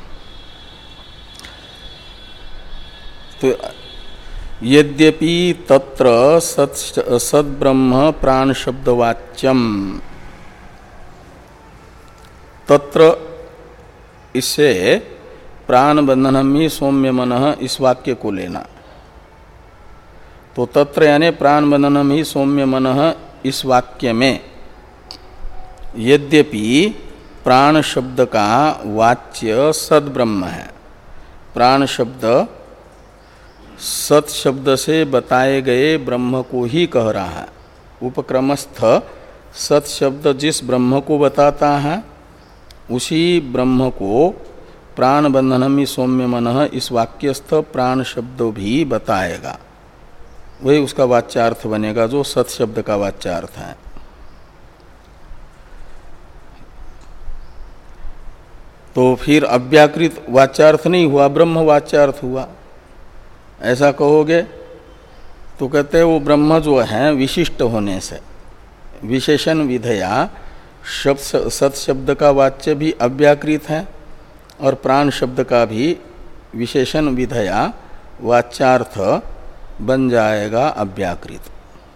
तो यद्यपि तत्र सद्ब्रह्म प्राण शब्दवाच्यम, तत्र इससे प्राण बंधनम ही सौम्य मनः इस वाक्य को लेना। तो तत्र यानी प्राण बंधनम ही सौम्य मनः इस वाक्य में यद्यपि प्राण शब्द का वाच्य सद्ब्रह्म है, प्राण शब्द सत शब्द से बताए गए ब्रह्म को ही कह रहा है। उपक्रमस्थ सत शब्द जिस ब्रह्म को बताता है उसी ब्रह्म को प्राण बंधनमि सौम्य मनः इस वाक्यस्थ प्राण शब्द भी बताएगा, वही उसका वाच्यार्थ बनेगा जो सत शब्द का वाच्यार्थ है। तो फिर अव्याकृत वाच्यार्थ नहीं हुआ, ब्रह्म वाच्यार्थ हुआ। ऐसा कहोगे तो कहते हैं वो ब्रह्म जो है विशिष्ट होने से विशेषण विधया शब्द सत शब्द का वाच्य भी अव्याकृत है और प्राण शब्द का भी विशेषण विधया वाच्यार्थ बन जाएगा अव्याकृत,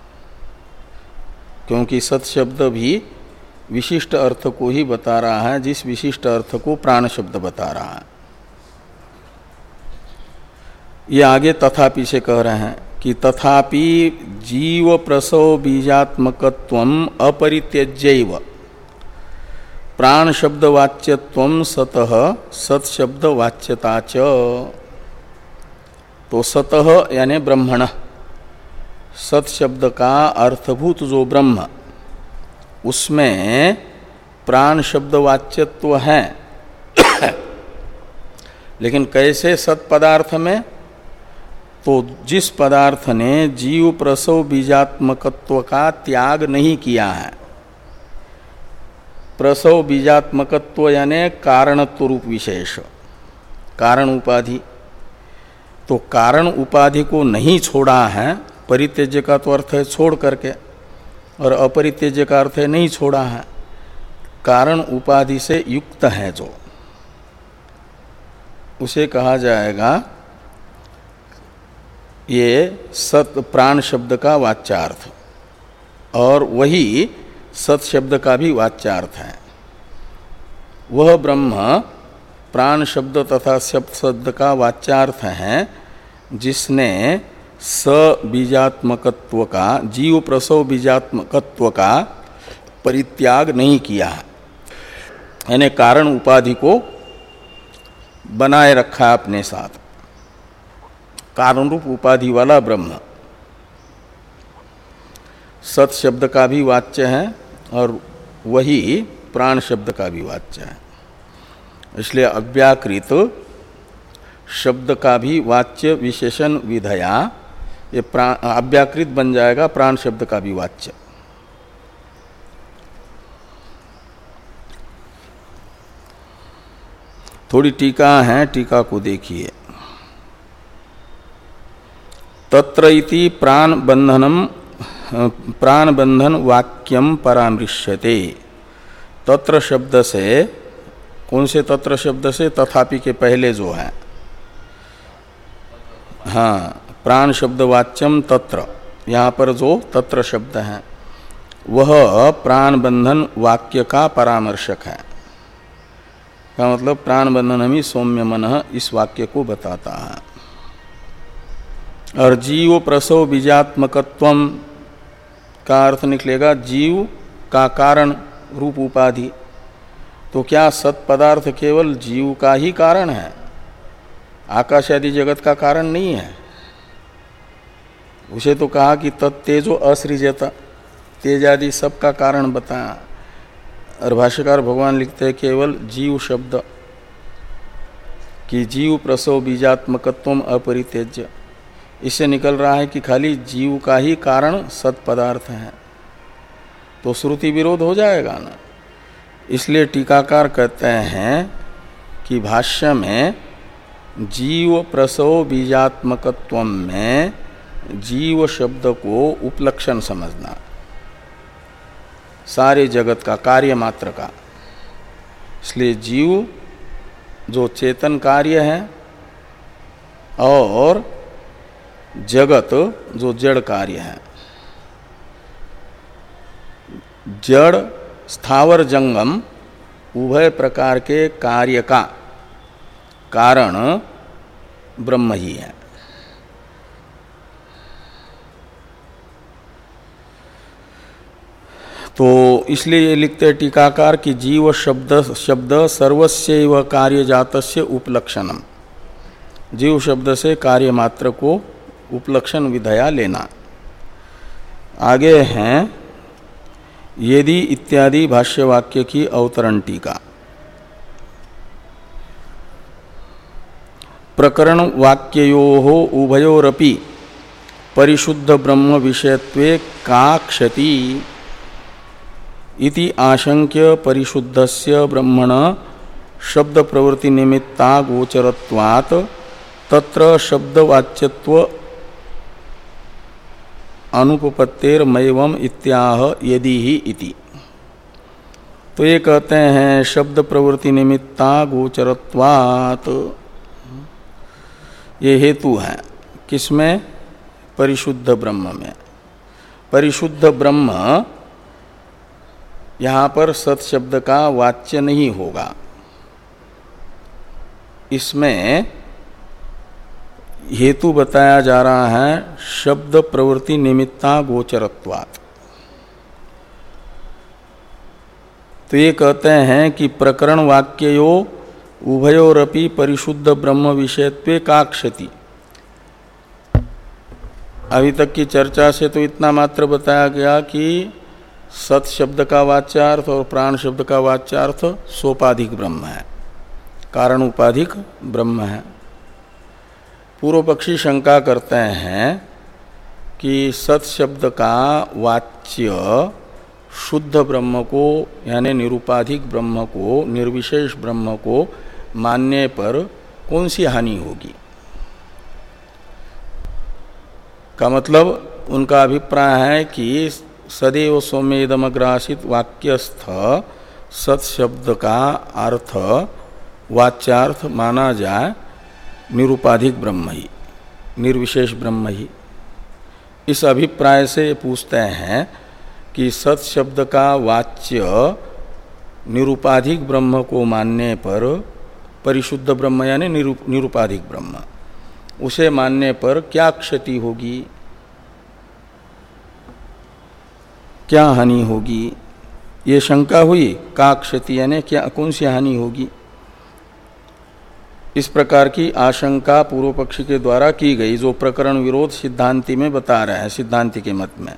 क्योंकि सत शब्द भी विशिष्ट अर्थ को ही बता रहा है जिस विशिष्ट अर्थ को प्राण शब्द बता रहा है। ये आगे तथापि से कह रहे हैं कि तथापि जीव प्रसव बीजात्मकत्वम अपरित्यज्यैव प्राण शब्द वाच्यत्वम सतः सत शब्द वाच्यता च। तो सतः यानी ब्रह्मण, सत शब्द का अर्थभूत जो ब्रह्म उसमें प्राण शब्द वाच्यत्व है। लेकिन कैसे सत पदार्थ में? तो जिस पदार्थ ने जीव प्रसव बीजात्मकत्व का त्याग नहीं किया है। प्रसव बीजात्मकत्व यानी कारणत्व रूप विशेष, कारण उपाधि। तो कारण उपाधि को नहीं छोड़ा है। परित्यज्य का तो अर्थ है छोड़ करके, और अपरित्यज्य का अर्थ है नहीं छोड़ा है। कारण उपाधि से युक्त है जो, उसे कहा जाएगा ये सत प्राण शब्द का वाच्यार्थ, और वही सत शब्द का भी वाच्यार्थ है। वह ब्रह्म प्राण शब्द तथा सत शब्द का वाच्यार्थ है जिसने स बीजात्मकत्व का, जीव प्रसव बीजात्मकत्व का परित्याग नहीं किया है, यानी कारण उपाधि को बनाए रखा है अपने साथ। कारण रूप उपाधि वाला ब्रह्म सत शब्द का भी वाच्य है और वही प्राण शब्द का भी वाच्य है। इसलिए अव्याकृत शब्द का भी वाच्य विशेषण विधया ये अव्याकृत बन जाएगा प्राण शब्द का भी वाच्य। थोड़ी टीका है, टीका को देखिए। तत्र इति प्राण बंधनम प्राण बंधन वाक्यम परामृश्यते। तत्र शब्द से, कौन से तत्र शब्द से? तथापि के पहले जो है, हाँ, प्राण शब्द वाच्यम तत्र, यहाँ पर जो तत्र शब्द है वह प्राण बंधन वाक्य का परामर्शक है। का मतलब प्राण बंधनमि सौम्य मनः इस वाक्य को बताता है। और जीव प्रसव बीजात्मकत्वम का अर्थ निकलेगा जीव का कारण रूप उपाधि। तो क्या सत पदार्थ केवल जीव का ही कारण है? आकाश आदि जगत का कारण नहीं है। उसे तो कहा कि तत्तेजो असृजत, तेज आदि सब का कारण बताया। और भाष्यकार भगवान लिखते हैं केवल जीव शब्द कि जीव प्रसव बीजात्मकत्वम अपरित्यज्य, इससे निकल रहा है कि खाली जीव का ही कारण सत पदार्थ है, तो श्रुति विरोध हो जाएगा ना। इसलिए टीकाकार कहते हैं कि भाष्य में जीव प्रसव बीजात्मकत्व में जीव शब्द को उपलक्षण समझना, सारे जगत का, कार्य मात्र का। इसलिए जीव जो चेतन कार्य है और जगत जो जड़ कार्य है। जड़ स्थावर जंगम उभय प्रकार के कार्य का कारण ब्रह्म ही है। तो इसलिए ये लिखते टीकाकार कि जीव शब्द शब्द सर्वस्यैव कार्य जातस्य उपलक्षणम, जीव शब्द से कार्य मात्र को उपलक्षण विधया लेना। आगे हैं यदि इत्यादि भाष्यवाक्य की अवतरण टीका। प्रकरण वाक्ययोः उभयोरपि परिशुद्ध ब्रह्म विषयत्वे का क्षति इति आशंक्य परिशुद्धस्य ब्रह्मण शब्द प्रवृत्ति निमित्ता गोचरत्वात् तत्र शब्दवाच्यत्व अनुपपत्तेर्मैवम् इत्याह यदि ही इति। तो ये कहते हैं शब्द प्रवृत्ति निमित्ता गोचरत्वात्, ये हेतु है किसमें? परिशुद्ध ब्रह्म में। परिशुद्ध ब्रह्म यहाँ पर सत शब्द का वाच्य नहीं होगा। इसमें हेतु बताया जा रहा है शब्द प्रवृत्ति निमित्ता गोचरत्वात्। तो ये कहते हैं कि प्रकरण वाक्ययो उभयोरपि परिशुद्ध ब्रह्म विषयत्वे का क्षति। अभी तक की चर्चा से तो इतना मात्र बताया गया कि सत शब्द का वाच्यार्थ और प्राण शब्द का वाच्यार्थ सोपाधिक ब्रह्म है, कारण उपाधिक ब्रह्म है। पूर्व पक्षी शंका करते हैं कि सत शब्द का वाच्य शुद्ध ब्रह्म को यानी निरुपाधिक ब्रह्म को, निर्विशेष ब्रह्म को मानने पर कौन सी हानि होगी। का मतलब उनका अभिप्राय है कि सदैव सौम्येदमग्रासित वाक्यस्थ सत शब्द का अर्थ वाच्यार्थ माना जाए निरुपाधिक ब्रह्म ही, निर्विशेष ब्रह्म ही। इस अभिप्राय से पूछते हैं कि सत शब्द का वाच्य निरुपाधिक ब्रह्म को मानने पर परिशुद्ध ब्रह्म यानी निरु, निरुपाधिक ब्रह्म, उसे मानने पर क्या क्षति होगी, क्या हानि होगी। ये शंका हुई, का क्षति यानी क्या, कौन सी हानि होगी। इस प्रकार की आशंका पूर्व पक्षी के द्वारा की गई, जो प्रकरण विरोध सिद्धांति में बता रहे हैं, सिद्धांति के मत में।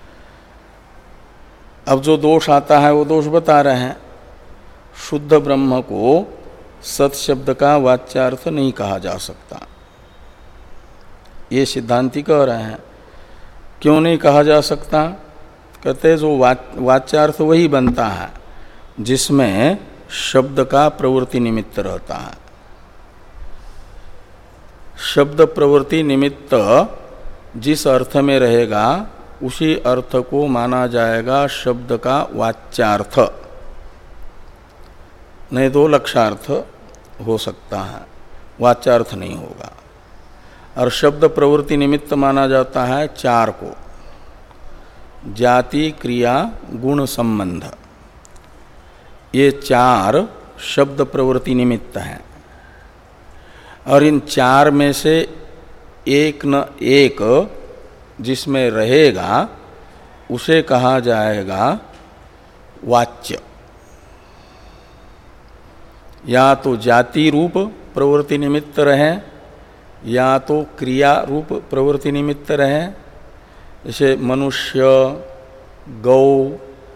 अब जो दोष आता है वो दोष बता रहे हैं। शुद्ध ब्रह्म को सत शब्द का वाच्यार्थ नहीं कहा जा सकता, ये सिद्धांति कह रहे हैं। क्यों नहीं कहा जा सकता? कहते जो वाच्यार्थ वही बनता है जिसमें शब्द का प्रवृत्ति निमित्त रहता है। शब्द प्रवृत्ति निमित्त जिस अर्थ में रहेगा उसी अर्थ को माना जाएगा शब्द का वाच्यार्थ, नहीं तो लक्ष्यार्थ हो सकता है, वाच्यार्थ नहीं होगा। और शब्द प्रवृत्ति निमित्त माना जाता है चार को, जाति, क्रिया, गुण, संबंध। ये चार शब्द प्रवृत्ति निमित्त हैं। और इन चार में से एक न एक जिसमें रहेगा उसे कहा जाएगा वाच्य। या तो जाति रूप प्रवृत्ति निमित्त रहे, या तो क्रिया रूप प्रवृत्ति निमित्त रहे, जैसे मनुष्य, गौ,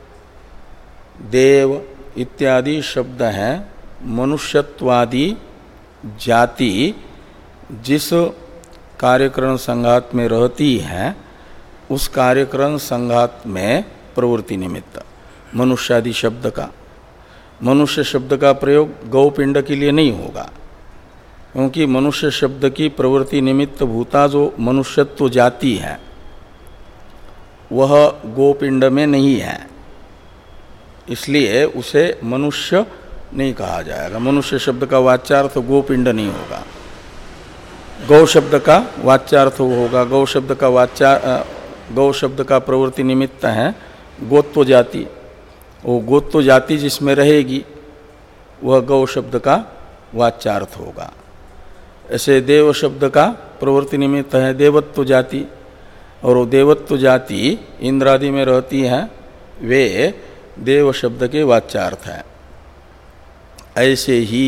देव इत्यादि शब्द हैं। मनुष्यत्वादि जाति जिस कार्यकरण संघात में रहती है उस कार्यकरण संघात में प्रवृत्ति निमित्त मनुष्यादि शब्द का, मनुष्य शब्द का प्रयोग गौपिंड के लिए नहीं होगा, क्योंकि मनुष्य शब्द की प्रवृत्ति निमित्त भूता जो मनुष्यत्व जाति है वह गोपिंड में नहीं है, इसलिए उसे मनुष्य नहीं कहा जाएगा। मनुष्य शब्द का वाच्यार्थ गोपिंड नहीं होगा। गौ शब्द का वाच्यार्थ होगा, गौ शब्द का वाच्या गौ शब्द का प्रवृत्ति निमित्त है गोत्व जाति, वो गोत्व जाति जिसमें रहेगी वह गौ शब्द का वाच्यार्थ होगा। ऐसे देव शब्द का प्रवृत्ति निमित्त है देवत्व जाति, और वो देवत्व जाति इंद्रादि में रहती है, वे देव शब्द के वाच्यार्थ है। ऐसे ही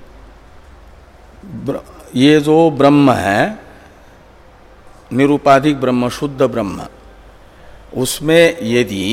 ये जो ब्रह्म है निरुपाधिक ब्रह्म, शुद्ध ब्रह्म, उसमें यदि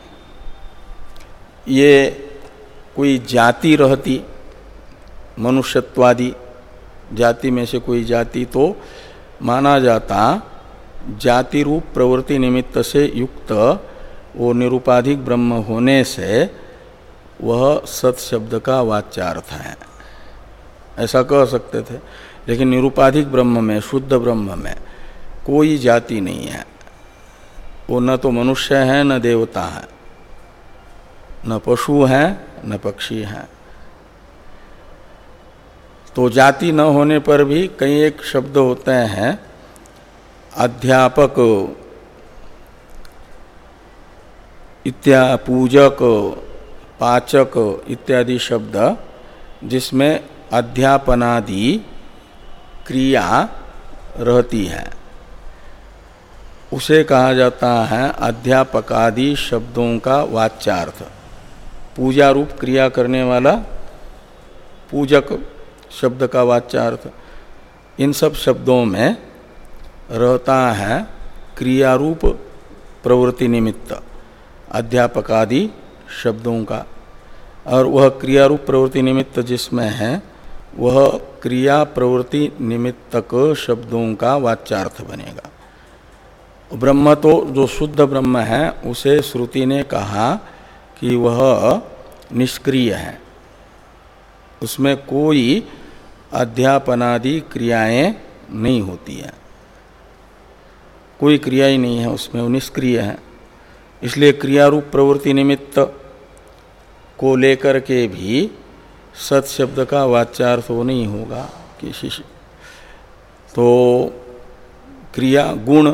ये कोई जाति रहती, मनुष्यत्वादि जाति में से कोई जाति, तो माना जाता जाति रूप प्रवृत्ति निमित्त से युक्त वो निरुपाधिक ब्रह्म होने से वह सत शब्द का वाच्यार्थ है, ऐसा कह सकते थे। लेकिन निरुपाधिक ब्रह्म में, शुद्ध ब्रह्म में कोई जाति नहीं है। वो न तो मनुष्य है, न देवता है, न पशु है, न पक्षी है। तो जाति न होने पर भी कई एक शब्द होते हैं, अध्यापक इत्या, पूजक, पाचक इत्यादि शब्द जिसमें अध्यापनादि क्रिया रहती है, उसे कहा जाता है अध्यापकादि शब्दों का वाच्यार्थ। पूजा रूप क्रिया करने वाला पूजक शब्द का वाच्यार्थ। इन सब शब्दों में रहता है क्रिया रूप प्रवृत्ति निमित्त, अध्यापकादि शब्दों का, और वह क्रियारूप प्रवृत्ति निमित्त जिसमें है वह क्रिया प्रवृत्ति निमित्तक शब्दों का वाच्यार्थ बनेगा। ब्रह्म तो जो शुद्ध ब्रह्म है उसे श्रुति ने कहा कि वह निष्क्रिय है, उसमें कोई अध्यापनादि क्रियाएं नहीं होती है, कोई क्रिया ही नहीं है उसमें, वो निष्क्रिय है। इसलिए क्रियारूप प्रवृत्ति निमित्त को लेकर के भी सत शब्द का वाच्यार्थ वो नहीं होगा किसी से। तो क्रिया गुण,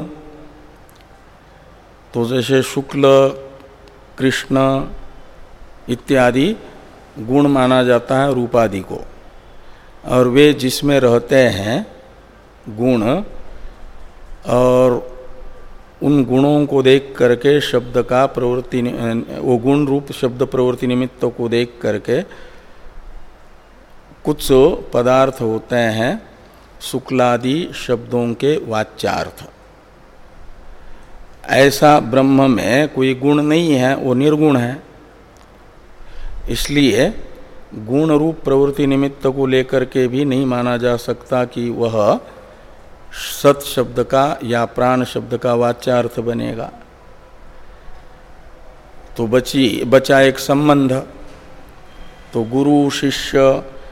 तो जैसे शुक्ल कृष्ण इत्यादि गुण माना जाता है रूपादि को, और वे जिसमें रहते हैं गुण, और उन गुणों को देख करके शब्द का प्रवृत्ति, वो गुण रूप शब्द प्रवृत्ति निमित्त को देख करके कुछ पदार्थ होते हैं शुक्लादि शब्दों के वाच्यार्थ। ऐसा ब्रह्म में कोई गुण नहीं है, वो निर्गुण है। इसलिए गुण रूप प्रवृत्ति निमित्त को लेकर के भी नहीं माना जा सकता कि वह सत शब्द का या प्राण शब्द का वाच्यार्थ बनेगा। तो बची बचा एक संबंध। तो गुरु शिष्य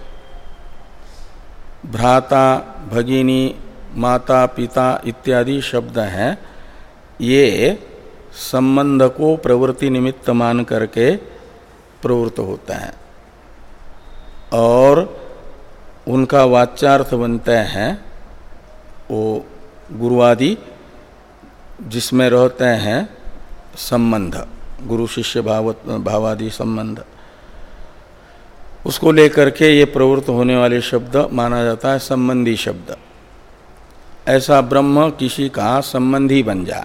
भ्राता भगिनी माता पिता इत्यादि शब्द हैं, ये संबंध को प्रवृत्ति निमित्त मान करके प्रवृत्त होते हैं और उनका वाच्यार्थ बनते हैं वो गुरुआदि जिसमें रहते हैं संबंध, गुरु शिष्य भाव भावादि संबंध, उसको लेकर के ये प्रवृत्त होने वाले शब्द माना जाता है संबंधी शब्द। ऐसा ब्रह्म किसी का संबंधी बन जाए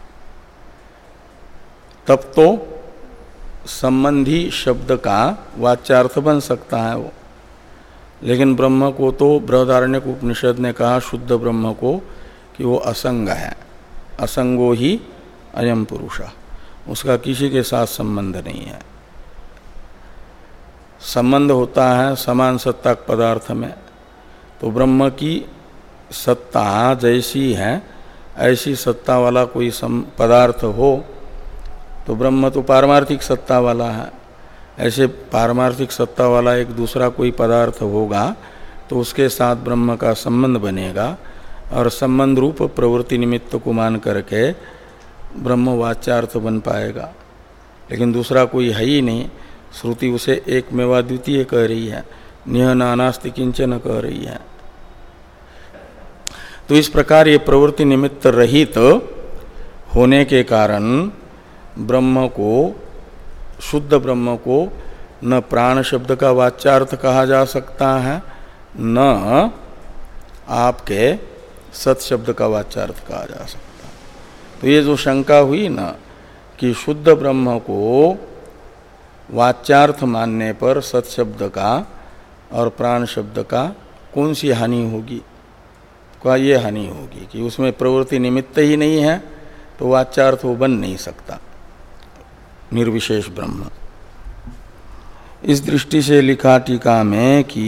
तब तो संबंधी शब्द का वाच्यार्थ बन सकता है वो। लेकिन ब्रह्म को तो बृहदारण्यक उपनिषद ने कहा शुद्ध ब्रह्म को कि वो असंग है, असंगो ही अयम पुरुष, उसका किसी के साथ संबंध नहीं है। संबंध होता है समान सत्ताक पदार्थ में, तो ब्रह्म की सत्ता जैसी है ऐसी सत्ता वाला कोई पदार्थ हो तो ब्रह्म तो पारमार्थिक सत्ता वाला है। ऐसे पारमार्थिक सत्ता वाला एक दूसरा कोई पदार्थ होगा तो उसके साथ ब्रह्म का संबंध बनेगा और संबंध रूप प्रवृत्ति निमित्त को मान करके ब्रह्म वाच्यार्थ बन पाएगा। लेकिन दूसरा कोई है ही नहीं, श्रुति उसे एक मेवा द्वितीय कह रही है, निह नानास्ति किंचन कह रही है। तो इस प्रकार ये प्रवृत्ति निमित्त रहित होने के कारण ब्रह्म को, शुद्ध ब्रह्म को न प्राण शब्द का वाच्यार्थ कहा जा सकता है न आपके सत शब्द का वाच्यार्थ कहा जा सकता है। तो ये जो शंका हुई ना कि शुद्ध ब्रह्म को वाच्यार्थ मानने पर सत शब्द का और प्राण शब्द का कौन सी हानि होगी, क्या ये हानि होगी कि उसमें प्रवृत्ति निमित्त ही नहीं है तो वाच्यार्थ वो बन नहीं सकता निर्विशेष ब्रह्म। इस दृष्टि से लिखा टीका में कि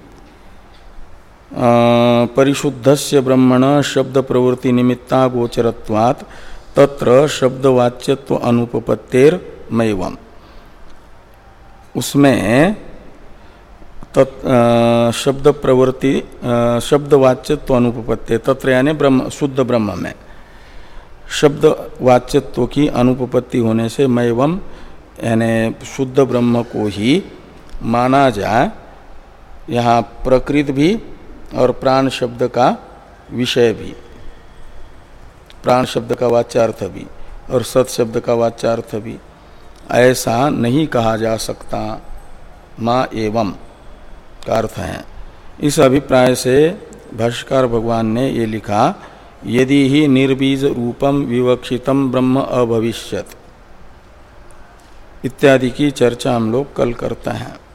परिशुद्धस्य ब्रह्मण शब्द प्रवृत्ति निमित्ता गोचरत्वात् तत्र शब्द वाच्यत्व अनुपपत्तेर मैवम, उसमें तत् शब्द प्रवृत्ति शब्द वाच्यत्व अनुपपत्ति, तत्र यानी ब्रह्म शुद्ध ब्रह्म में शब्द वाच्यत्व की अनुपपत्ति होने से मैवम यानी शुद्ध ब्रह्म को ही माना जाए। यहाँ प्रकृत भी और प्राण शब्द का विषय भी, प्राण शब्द का वाच्यार्थ भी और सत शब्द का वाच्यार्थ भी, ऐसा नहीं कहा जा सकता। माँ एवं का अर्थ है। इस अभिप्राय से भाष्यकार भगवान ने ये लिखा, यदि ही निर्बीज रूपम विवक्षितम ब्रह्म अभविष्यत इत्यादि की चर्चा हम लोग कल करते हैं।